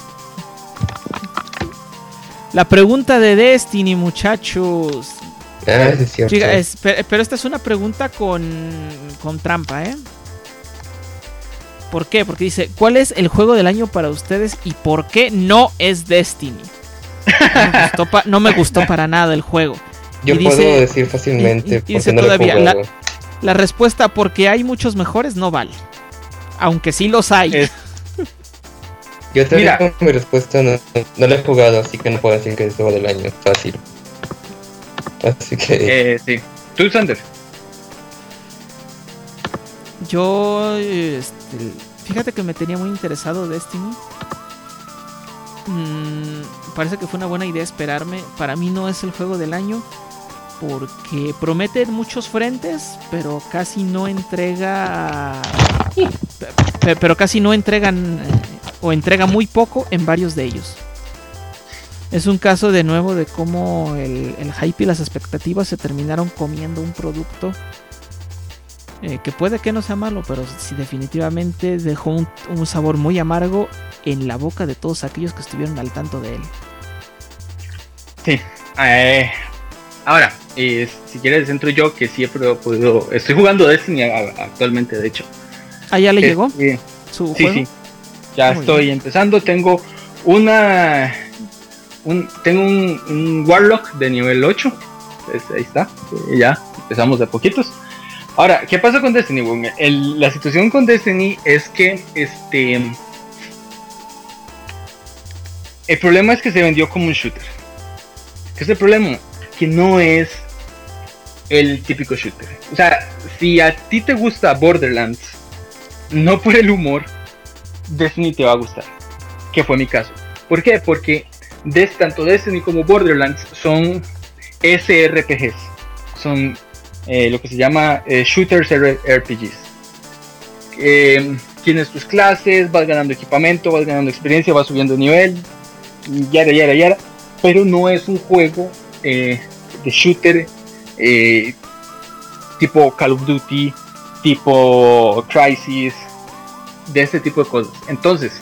La pregunta de Destiny, muchachos. Es cierto. Chica, pero esta es una pregunta con trampa, ¿eh? ¿Por qué? Porque dice, ¿cuál es el juego del año para ustedes y por qué no es Destiny? No me gustó para nada el juego. Yo puedo decir fácilmente y dice no todavía, la respuesta porque hay muchos mejores no vale. Aunque sí los hay. Yo te digo mi respuesta, no lo he jugado, así que no puedo decir que es el juego del año, fácil. Así que... sí. ¿Tú, Sander? Yo, fíjate que me tenía muy interesado Destiny. Parece que fue una buena idea esperarme. Para mí no es el juego del año porque promete muchos frentes, pero casi no entrega. Pero casi no entregan o entrega muy poco en varios de ellos. Es un caso de nuevo de cómo el hype y las expectativas se terminaron comiendo un producto que puede que no sea malo, pero sí definitivamente dejó un sabor muy amargo en la boca de todos aquellos que estuvieron al tanto de él. Sí. Ahora, si quieres entro yo, que sí he podido... Estoy jugando Destiny actualmente, de hecho. ¿Ya le llegó su juego? Sí. Ya muy estoy bien. Empezando. Tengo tengo un Warlock de nivel 8. Pues ahí está. Ya empezamos de a poquitos. Ahora, ¿qué pasa con Destiny? Bueno, la situación con Destiny es que el problema es que se vendió como un shooter. ¿Qué es el problema? Que no es el típico shooter. O sea, si a ti te gusta Borderlands, no por el humor, Destiny te va a gustar. Que fue mi caso. ¿Por qué? Porque tanto Destiny como Borderlands son SRPGs. Son lo que se llama Shooters RPGs. Tienes tus clases, vas ganando equipamiento, vas ganando experiencia, vas subiendo de nivel, yara. Pero no es un juego de shooter tipo Call of Duty, tipo Crysis, de este tipo de cosas. Entonces,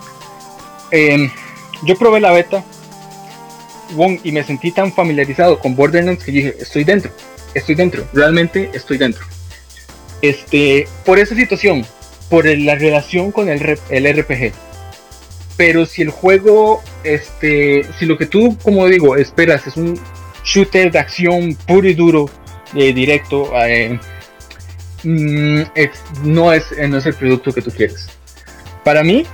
yo probé la beta y me sentí tan familiarizado con Borderlands que dije, estoy dentro. estoy dentro, realmente estoy dentro. Por esa situación, por la relación con el RPG. Pero si el juego, si lo que tú, como digo, esperas es un shooter de acción puro y duro, directo, no es el producto que tú quieres. Para mí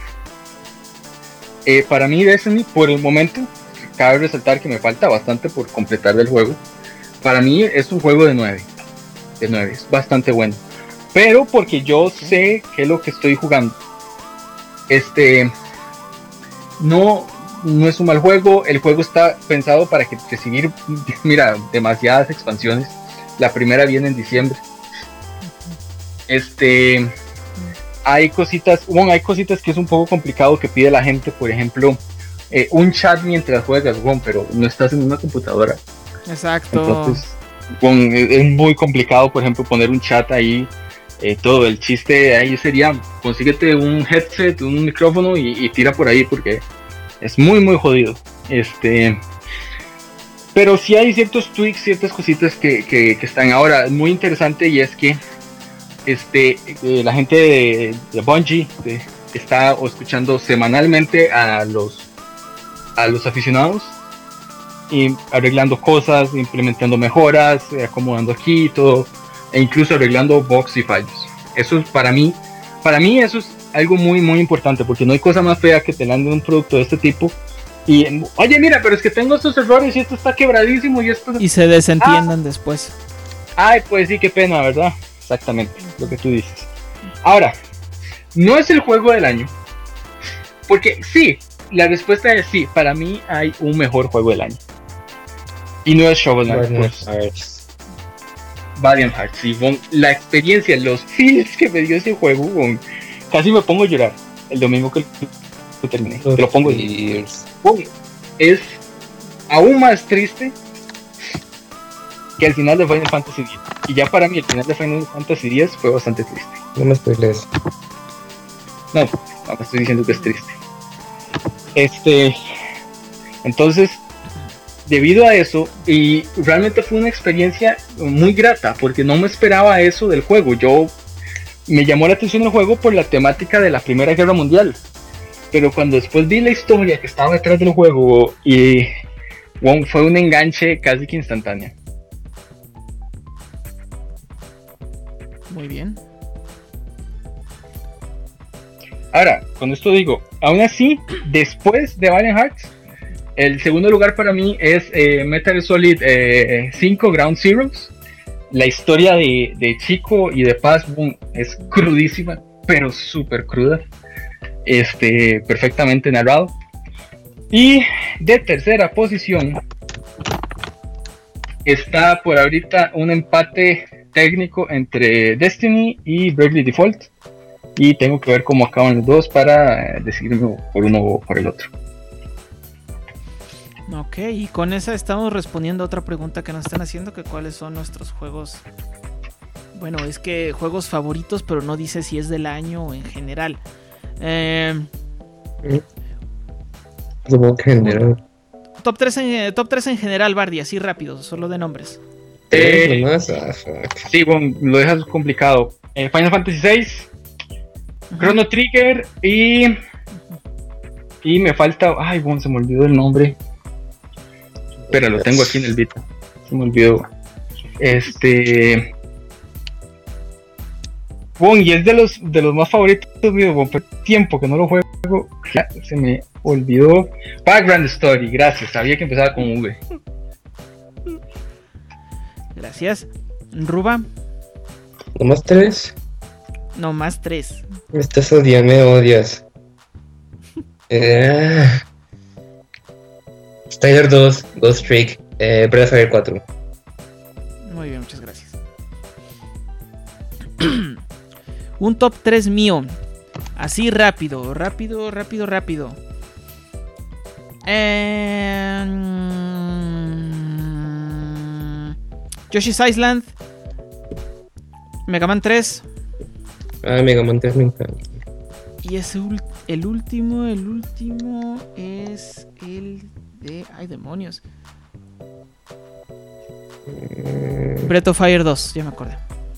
Destiny, por el momento, cabe resaltar que me falta bastante por completar del juego. Para mí es un juego de 9, es bastante bueno. Pero porque yo sé qué es lo que estoy jugando. No es un mal juego. El juego está pensado para recibir, mira, demasiadas expansiones. La primera viene en diciembre. Hay cositas que es un poco complicado que pide la gente. Por ejemplo, un chat mientras juegas, pero no estás en una computadora. Exacto. Entonces, es muy complicado, por ejemplo, poner un chat ahí. Todo el chiste ahí sería consíguete un headset, un micrófono y tira por ahí, porque es muy muy jodido. Pero sí hay ciertos tweaks, ciertas cositas que están ahora muy interesante, y es que la gente de Bungie está escuchando semanalmente a los aficionados y arreglando cosas, implementando mejoras, acomodando aquí y todo, e incluso arreglando bugs y fallos. Eso es para mí eso es algo muy muy importante, porque no hay cosa más fea que te landen un producto de este tipo y oye, mira, pero es que tengo estos errores y esto está quebradísimo y se desentiendan después. Ay, pues sí, qué pena, ¿verdad? Exactamente, lo que tú dices. Ahora, no es el juego del año, porque sí, la respuesta es sí. Para mí hay un mejor juego del año y no es Shovel Knight. Valiant Hearts, sí, la experiencia, los feels que me dio ese juego, casi me pongo a llorar el domingo que terminé. Te lo pongo y es aún más triste que el final de Final Fantasy X. Y ya para mí el final de Final Fantasy X fue bastante triste. No me spoilees. No me estoy diciendo que es triste. Entonces, debido a eso, y realmente fue una experiencia muy grata, porque no me esperaba eso del juego. Me llamó la atención el juego por la temática de la Primera Guerra Mundial, pero cuando después vi la historia que estaba detrás del juego, y fue un enganche casi que instantáneo. Muy bien. Ahora, con esto digo, aún así, después de Valiant Hearts, el segundo lugar para mí es Metal Solid 5 Ground Zeroes. La historia de Chico y de Paz es crudísima, pero súper cruda. Perfectamente narrado. Y de tercera posición está por ahorita un empate técnico entre Destiny y Bravely Default. Y tengo que ver cómo acaban los dos para decidirme por uno o por el otro. Ok, y con esa estamos respondiendo a otra pregunta que nos están haciendo, que cuáles son nuestros juegos. Bueno, es que juegos favoritos, pero no dice si es del año o en general. Top 3 en general, Bardi, así rápido, solo de nombres. Sí, lo dejas complicado. Final Fantasy VI, Chrono Trigger y me falta... Ay, se me olvidó el nombre. Pero lo tengo aquí en el beat. Se me olvidó. Y es de los más favoritos míos. Por tiempo que no lo juego, se me olvidó. Background Story, gracias. Sabía que empezaba con V. Gracias. Ruba. ¿Nomás 3? No, más 3. Me estás odiando, me odias. Styler 2, Ghost Trick, Breath of Fire 4. Muy bien, muchas gracias. Un top 3 mío. Así rápido. Yoshi's Island, Mega Man 3. Mega Man 3 me encanta. Y el último es el de... ¡Ay, demonios! Breath of Fire 2, ya me acordé.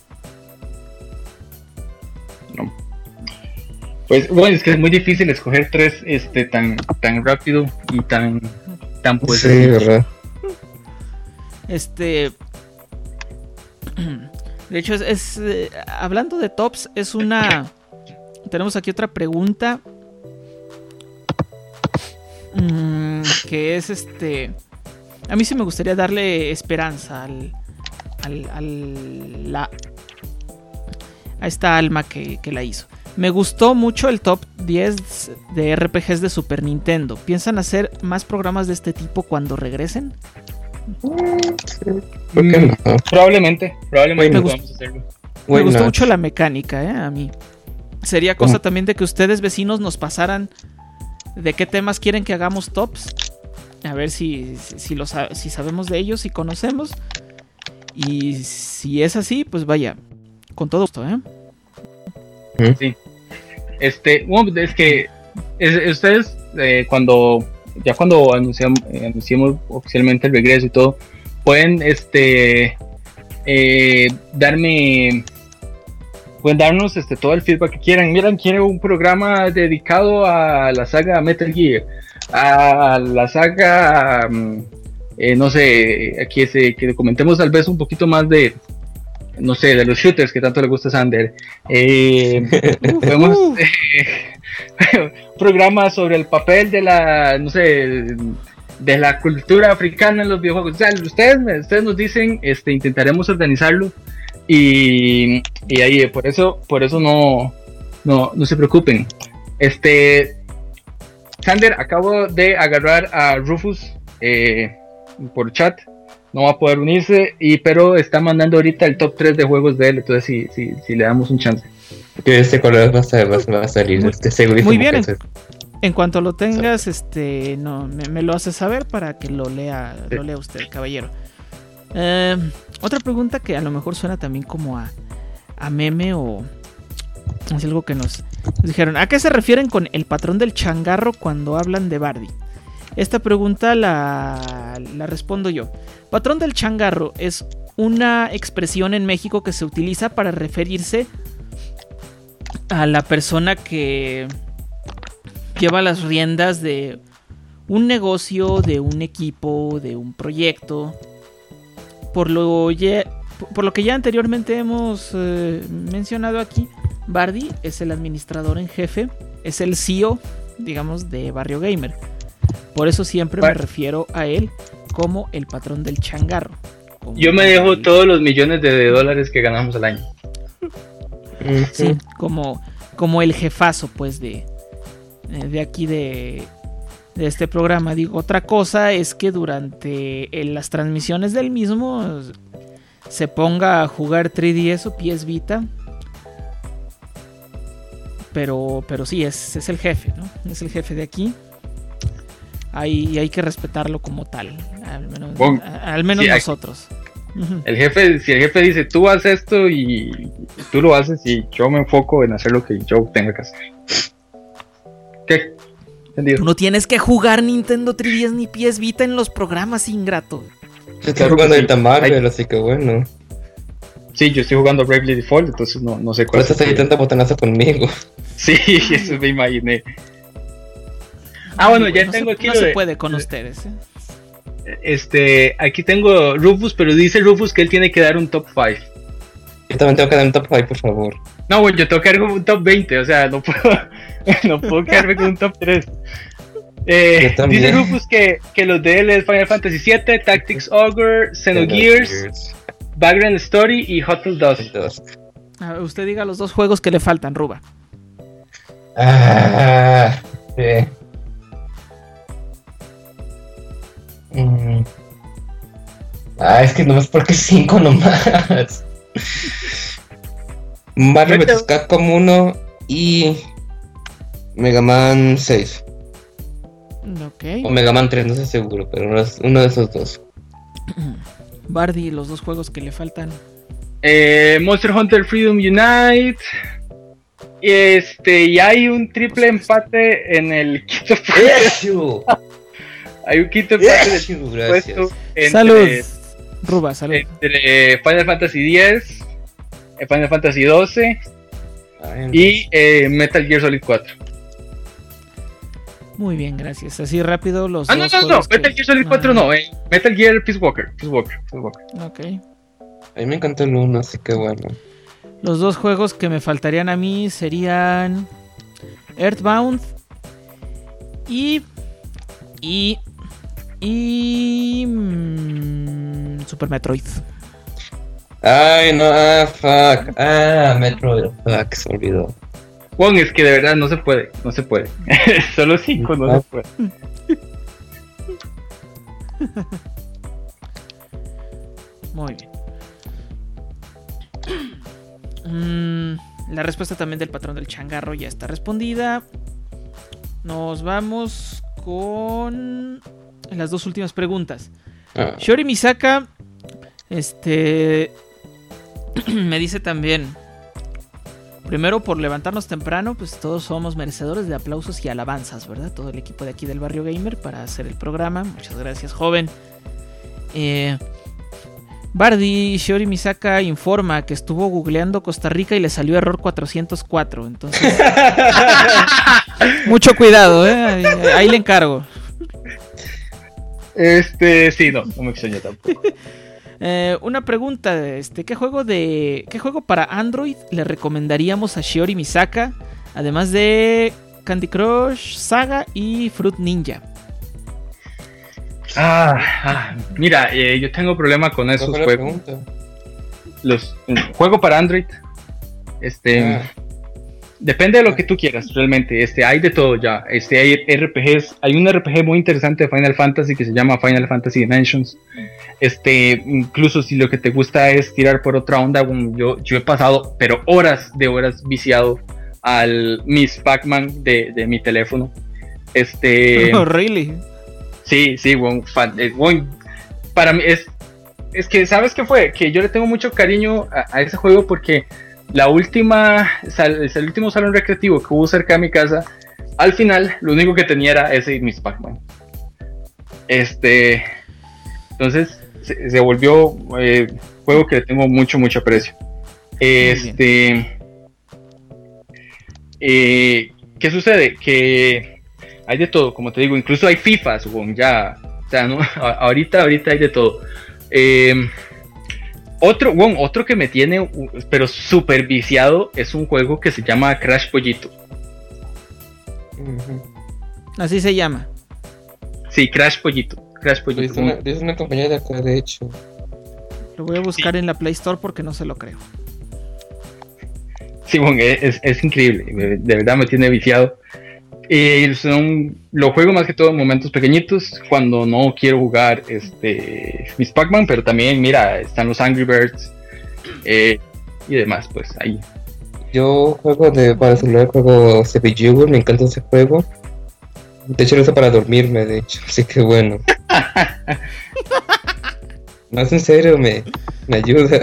No. Pues bueno, es que es muy difícil escoger 3 tan rápido y tan pues. Sí, verdad. De hecho, hablando de tops, tenemos aquí otra pregunta. Que es a mí sí me gustaría darle esperanza a esta alma que la hizo. Me gustó mucho el top 10 de RPGs de Super Nintendo. ¿Piensan hacer más programas de este tipo cuando regresen? ¿Por qué no? Probablemente podamos hacerlo. Me gustó mucho la mecánica, a mí. Sería cosa también de que ustedes, vecinos, nos pasaran de qué temas quieren que hagamos tops. A ver si sabemos de ellos, si conocemos. Y si es así, pues vaya, con todo gusto, Sí. Bueno, es que ustedes cuando anunciamos oficialmente el regreso y todo, pueden darnos todo el feedback que quieran. Miren, quiero un programa dedicado a la saga Metal Gear, a la saga no sé, aquí que comentemos tal vez un poquito más de, no sé, de los shooters que tanto le gusta a Sander. Podemos programas sobre el papel de la, no sé, de la cultura africana en los videojuegos. O sea, ustedes nos dicen, intentaremos organizarlo y ahí por eso no se preocupen. Sander, acabo de agarrar a Rufus por chat. No va a poder unirse, pero está mandando ahorita el top 3 de juegos de él. Entonces si le damos un chance. Que color va a salir. Muy bien. En cuanto lo tengas, me lo hace saber para que lo lea usted, caballero. Otra pregunta que a lo mejor suena también como a meme o es algo que nos dijeron. ¿A qué se refieren con el patrón del changarro cuando hablan de Bardi? Esta pregunta la respondo yo. Patrón del changarro es una expresión en México que se utiliza para referirse a la persona que lleva las riendas de un negocio, de un equipo, de un proyecto. Por lo que ya anteriormente hemos mencionado aquí, Bardi es el administrador en jefe, es el CEO, digamos, de Barrio Gamer. Por eso siempre me refiero a él como el patrón del changarro. Yo me dejo todos los millones de dólares que ganamos al año. Sí, como el jefazo, pues, de aquí de este programa. Digo, otra cosa es que durante las transmisiones del mismo se ponga a jugar 3DS o PS Vita. Pero sí, es el jefe, ¿no? Es el jefe de aquí. Hay que respetarlo como tal. Al menos sí, nosotros. Si el jefe dice, tú haces esto y tú lo haces y yo me enfoco en hacer lo que yo tenga que hacer. ¿Qué? ¿Entendido? Tú no tienes que jugar Nintendo 3DS ni PS Vita en los programas, ingrato. Yo estoy jugando ahorita Marvel, así que bueno. Sí, yo estoy jugando Bravely Default, entonces no sé cuál. Por eso estás ahí botonazo conmigo. Sí, eso me imaginé. Bueno, ya tengo aquí. No se puede con ustedes. Aquí tengo Rufus, pero dice Rufus que él tiene que dar un top 5. Yo también tengo que dar un top 5, por favor. No, bueno, yo tengo que dar un top 20, o sea, no puedo quedarme con un top 3. Dice Rufus que los de él es Final Fantasy VII, Tactics Ogre, Xenogears, Vagrant Story y Hotel 2. Usted diga los 2 juegos que le faltan, Ruba. Sí. Es que nomás porque 5 nomás. Marvel vs. Capcom 1 y Mega Man 6. Okay. O Mega Man 3, no sé seguro, pero uno de esos 2. Bardi, los 2 juegos que le faltan. Monster Hunter Freedom Unite. Y hay un triple empate en el quinto puesto. Hay un quinto empate del puesto entre Salud. Ruba, salud. Entre Final Fantasy X, Final Fantasy XII y Metal Gear Solid 4. Muy bien, gracias. Así rápido los no, Metal Gear Solid 4 no, Metal Gear Peace Walker. Ok. A mí me encantó el 1, así que bueno. Los dos juegos que me faltarían a mí serían Earthbound y Super Metroid. Ay, no, fuck. Metroid, fuck, se olvidó. Juan, es que de verdad no se puede. Solo 5 no se puede. Muy bien. La respuesta también del patrón del changarro ya está respondida. Nos vamos con las dos últimas preguntas. Shori Misaka me dice también: primero, por levantarnos temprano, pues todos somos merecedores de aplausos y alabanzas, ¿verdad? Todo el equipo de aquí del Barrio Gamer para hacer el programa. Muchas gracias, joven. Bardi Shiori Misaka informa que estuvo googleando Costa Rica y le salió error 404. Entonces, mucho cuidado, ahí le encargo. Sí, no me extraña tampoco. Una pregunta, ¿qué juego para Android le recomendaríamos a Shiori Misaka? Además de Candy Crush Saga y Fruit Ninja. Mira, yo tengo problema con esos juegos. Juego para Android. Depende de lo que tú quieras, realmente. Hay de todo ya. Hay RPGs. Hay un RPG muy interesante de Final Fantasy que se llama Final Fantasy Dimensions. Incluso si lo que te gusta es tirar por otra onda, yo he pasado, pero horas viciado al Miss Pac-Man de mi teléfono. Oh, really? Sí, para mí es que, ¿sabes qué fue? Que yo le tengo mucho cariño a ese juego porque el último salón recreativo que hubo cerca de mi casa, al final, lo único que tenía era ese Miss Pac-Man. Entonces, se volvió juego que le tengo mucho aprecio. ¿Qué sucede? Que hay de todo, como te digo, incluso hay FIFAs, ya, o sea, ¿no? ahorita hay de todo. Otro que me tiene, pero súper viciado, es un juego que se llama Crash Pollito. Así se llama. Sí, Crash Pollito. Es una compañía de acá, de hecho. Lo voy a buscar en la Play Store porque no se lo creo. Sí, es increíble, de verdad me tiene viciado. Lo juego más que todo en momentos pequeñitos, cuando no quiero jugar Miss Pac-Man, pero también, mira, están los Angry Birds y demás, pues ahí. Yo para celular juego CPU, me encanta ese juego. De hecho lo uso para dormirme, de hecho, así que bueno. Más en serio, me ayuda.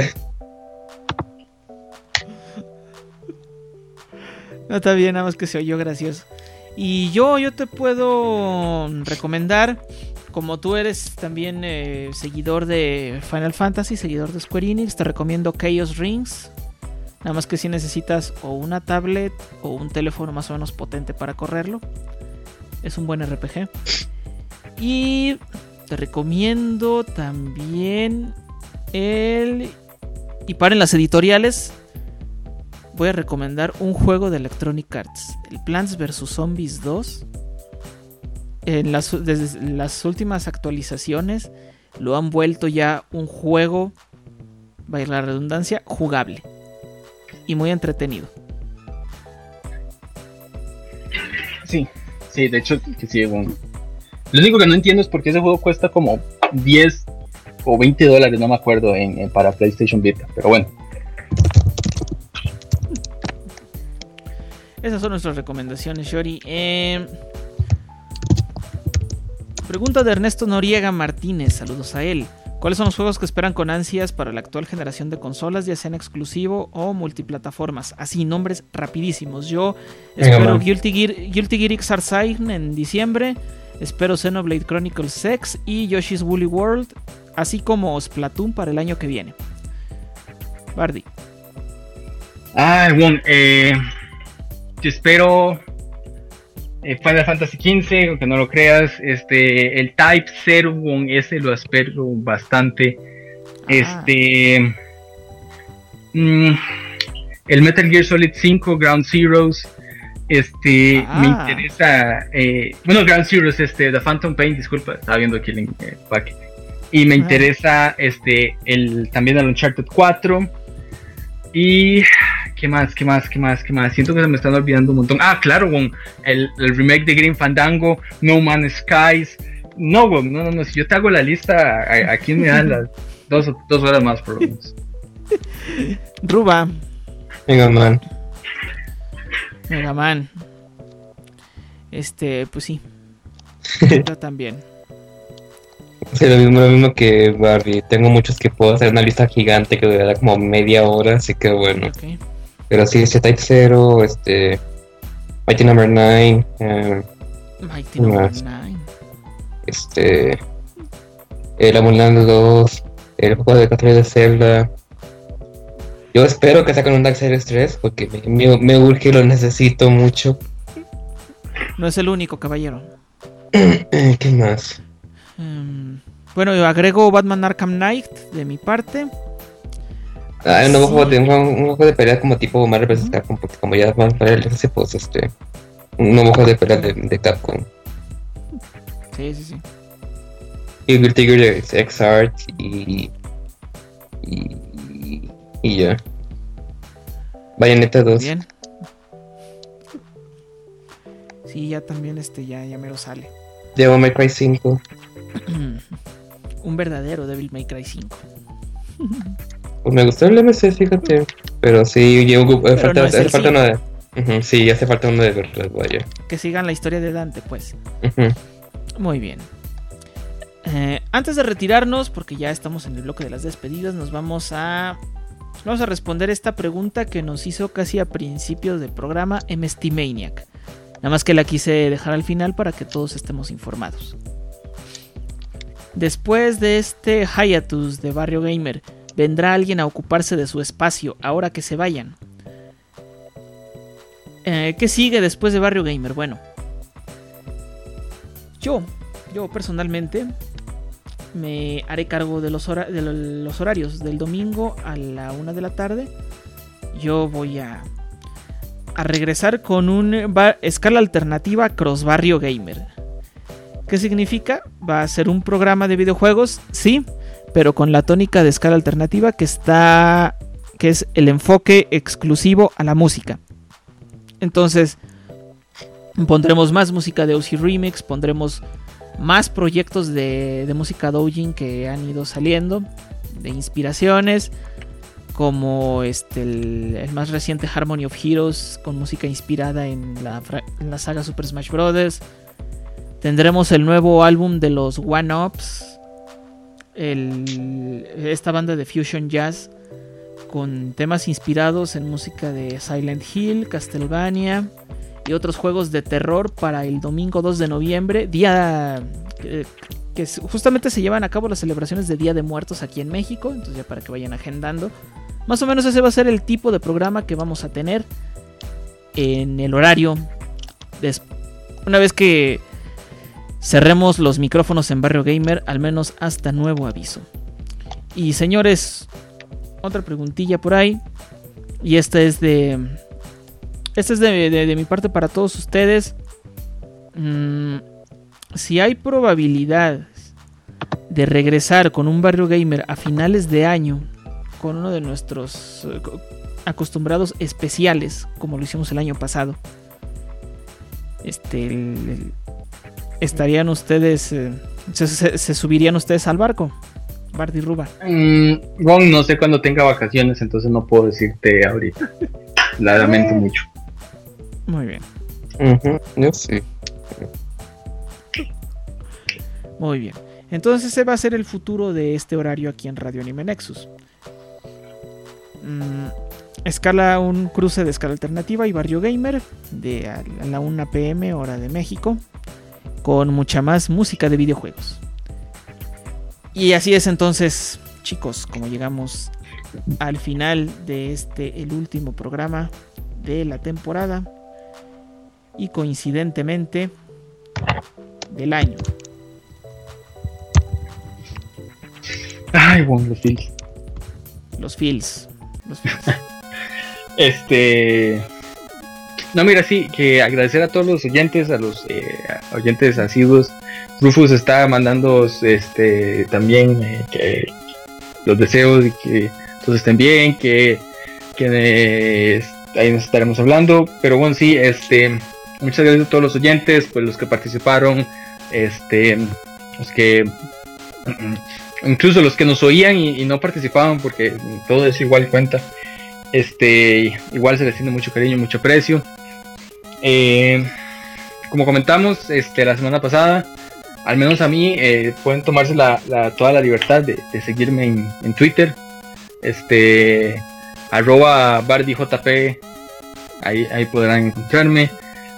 No, está bien, nada más que se oyó gracioso. Y yo te puedo recomendar, como tú eres también seguidor de Final Fantasy, seguidor de Square Enix, te recomiendo Chaos Rings. Nada más que si necesitas o una tablet o un teléfono más o menos potente para correrlo. Es un buen RPG. Y te recomiendo también y paren las editoriales, voy a recomendar un juego de Electronic Arts, el Plants vs Zombies 2. Desde las últimas actualizaciones lo han vuelto ya un juego, vaya la redundancia, jugable y muy entretenido. Sí, de hecho que sí, bueno. Lo único que no entiendo es por qué ese juego cuesta como 10 o 20 dólares, no me acuerdo, para PlayStation Vita, pero bueno. Esas son nuestras recomendaciones, Shori. Pregunta de Ernesto Noriega Martínez, saludos a él. ¿Cuáles son los juegos que esperan con ansias para la actual generación de consolas, ya sean exclusivo o multiplataformas? Así, nombres rapidísimos. Yo espero Guilty Gear Xrd Sign en diciembre. Espero Xenoblade Chronicles X y Yoshi's Woolly World así como Splatoon para el año que viene. Bardi. Bueno, yo espero Final Fantasy XV, aunque no lo creas. El Type 0, ese lo espero bastante. El Metal Gear Solid 5, Ground Zeroes. Me interesa. Ground Zeroes, The Phantom Pain, disculpa, estaba viendo aquí el pack. Y me interesa también el Uncharted 4. Y ¿qué más? Siento que se me están olvidando un montón. Claro, el remake de Grim Fandango, No Man's Skies. No, si yo te hago la lista, aquí me dan las 2 horas más por lo menos. Ruba. Mega Man. Pues sí. Yo también. Sí, lo mismo que Barbie. Tengo muchos que puedo hacer una lista gigante que durará como media hora, así que bueno. Okay. Pero sí, Type 0, Mighty Number 9, Mighty Number 9. el Amulando 2, el juego de Catherine de Zelda. Yo espero que saquen un Darksiders 3 porque me urge y lo necesito mucho. No es el único, caballero. ¿Qué más? Bueno, yo agrego Batman Arkham Knight de mi parte. Un nuevo juego de pelea como tipo Marvel vs Capcom, porque como ya van para el DLC, pues un nuevo juego de pelea de Capcom. Sí. Y Guilty Gear Xrd y ya. Bayonetta 2. Bien. Sí, ya también ya mero sale. Devil May Cry 5. Un verdadero Devil May Cry 5. Pues me gustó el MC, fíjate. Pero sí, falta uno de... sí, hace falta uno de verdad, vaya. Que sigan la historia de Dante, pues. Muy bien. Antes de retirarnos, porque ya estamos en el bloque de las despedidas, vamos a responder esta pregunta que nos hizo casi a principios del programa MST Maniac. Nada más que la quise dejar al final para que todos estemos informados. Después de este hiatus de Barrio Gamer, ¿vendrá alguien a ocuparse de su espacio ahora que se vayan? ¿Qué sigue después de Barrio Gamer? Bueno, yo personalmente me haré cargo de los horarios del domingo a la 1 de la tarde. Yo voy a regresar con una escala alternativa Cross Barrio Gamer. ¿Qué significa? Va a ser un programa de videojuegos, sí, pero con la tónica de escala alternativa que es el enfoque exclusivo a la música. Entonces, pondremos más música de OC Remix, pondremos más proyectos de música doujin que han ido saliendo, de inspiraciones, como el más reciente Harmony of Heroes, con música inspirada en la saga Super Smash Bros. Tendremos el nuevo álbum de los One Ups, esta banda de fusion jazz con temas inspirados en música de Silent Hill, Castlevania y otros juegos de terror para el domingo 2 de noviembre, día que justamente se llevan a cabo las celebraciones de Día de Muertos aquí en México. Entonces ya para que vayan agendando, más o menos ese va a ser el tipo de programa que vamos a tener en el horario una vez que cerremos los micrófonos en Barrio Gamer, al menos hasta nuevo aviso. Y señores, otra preguntilla por ahí, y esta es de mi parte para todos ustedes. Si hay probabilidad de regresar con un Barrio Gamer a finales de año, con uno de nuestros acostumbrados especiales, como lo hicimos el año pasado, ¿estarían ustedes, se subirían ustedes al barco? Bardi Ruba. Ron, no sé cuándo tenga vacaciones, entonces no puedo decirte ahorita. La lamento mucho. Muy bien. Yo sí. Muy bien. Entonces ese va a ser el futuro de este horario aquí en Radio Anime Nexus. Un cruce de escala alternativa y Barrio Gamer a la 1 p.m. hora de México, con mucha más música de videojuegos. Y así es entonces, chicos, como llegamos al final de el último programa de la temporada y coincidentemente del año. Ay, bueno, los feels. No, mira, sí, que agradecer a todos los oyentes, a los oyentes asiduos. Rufus está mandando también que los deseos y que todos estén bien, que ahí nos estaremos hablando. Pero bueno, sí, muchas gracias a todos los oyentes, pues los que participaron, los que incluso los que nos oían y no participaban, porque todo eso igual cuenta. Igual se les tiene mucho cariño, mucho aprecio. Como comentamos la semana pasada, al menos a mí pueden tomarse toda la libertad de seguirme en Twitter, @BardyJP, ahí podrán encontrarme.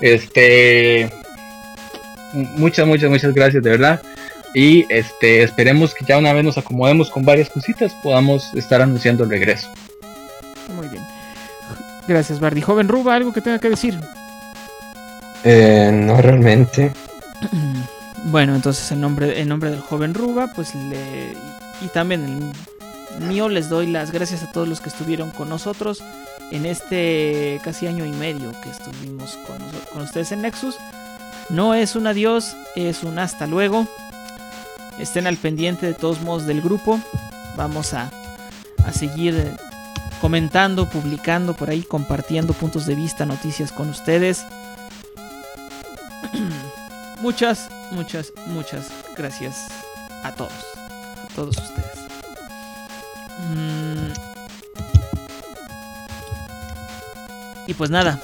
Muchas gracias, de verdad. Y esperemos que ya una vez nos acomodemos con varias cositas, podamos estar anunciando el regreso. Muy bien. Gracias, Bardi. Joven Ruba, ¿algo que tenga que decir? No realmente. Bueno, entonces en nombre del joven Ruba, pues y también el mío, les doy las gracias a todos los que estuvieron con nosotros en este casi año y medio que estuvimos con ustedes en Nexus. No es un adiós, es un hasta luego. Estén al pendiente de todos modos del grupo. Vamos a seguir comentando, publicando por ahí, compartiendo puntos de vista, noticias con ustedes. Muchas gracias a todos ustedes. Y pues nada,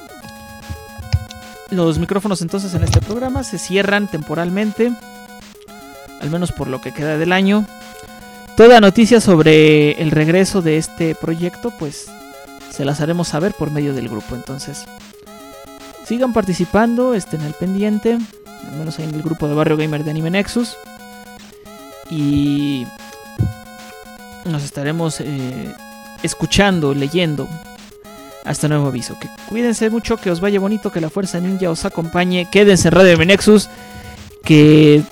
los micrófonos entonces en este programa se cierran temporalmente, al menos por lo que queda del año. Toda noticia sobre el regreso de este proyecto, pues se las haremos saber por medio del grupo. Entonces, sigan participando, estén al pendiente, al menos ahí en el grupo de Barrio Gamer de Anime Nexus. Y nos estaremos escuchando, leyendo hasta nuevo aviso. Que cuídense mucho, que os vaya bonito, que la fuerza ninja os acompañe. Quédense en Radio Anime Nexus, que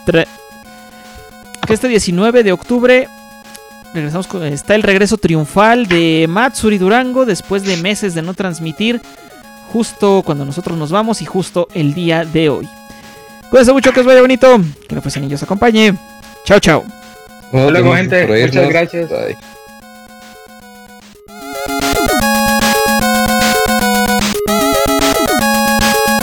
este 19 de octubre regresamos está el regreso triunfal de Matsuri Durango después de meses de no transmitir, justo cuando nosotros nos vamos y justo el día de hoy. Cuídense mucho, que os vaya bonito, que la fuerza ninja os acompañe. Chao, chao. Hasta luego, gente. Muchas gracias. Bye.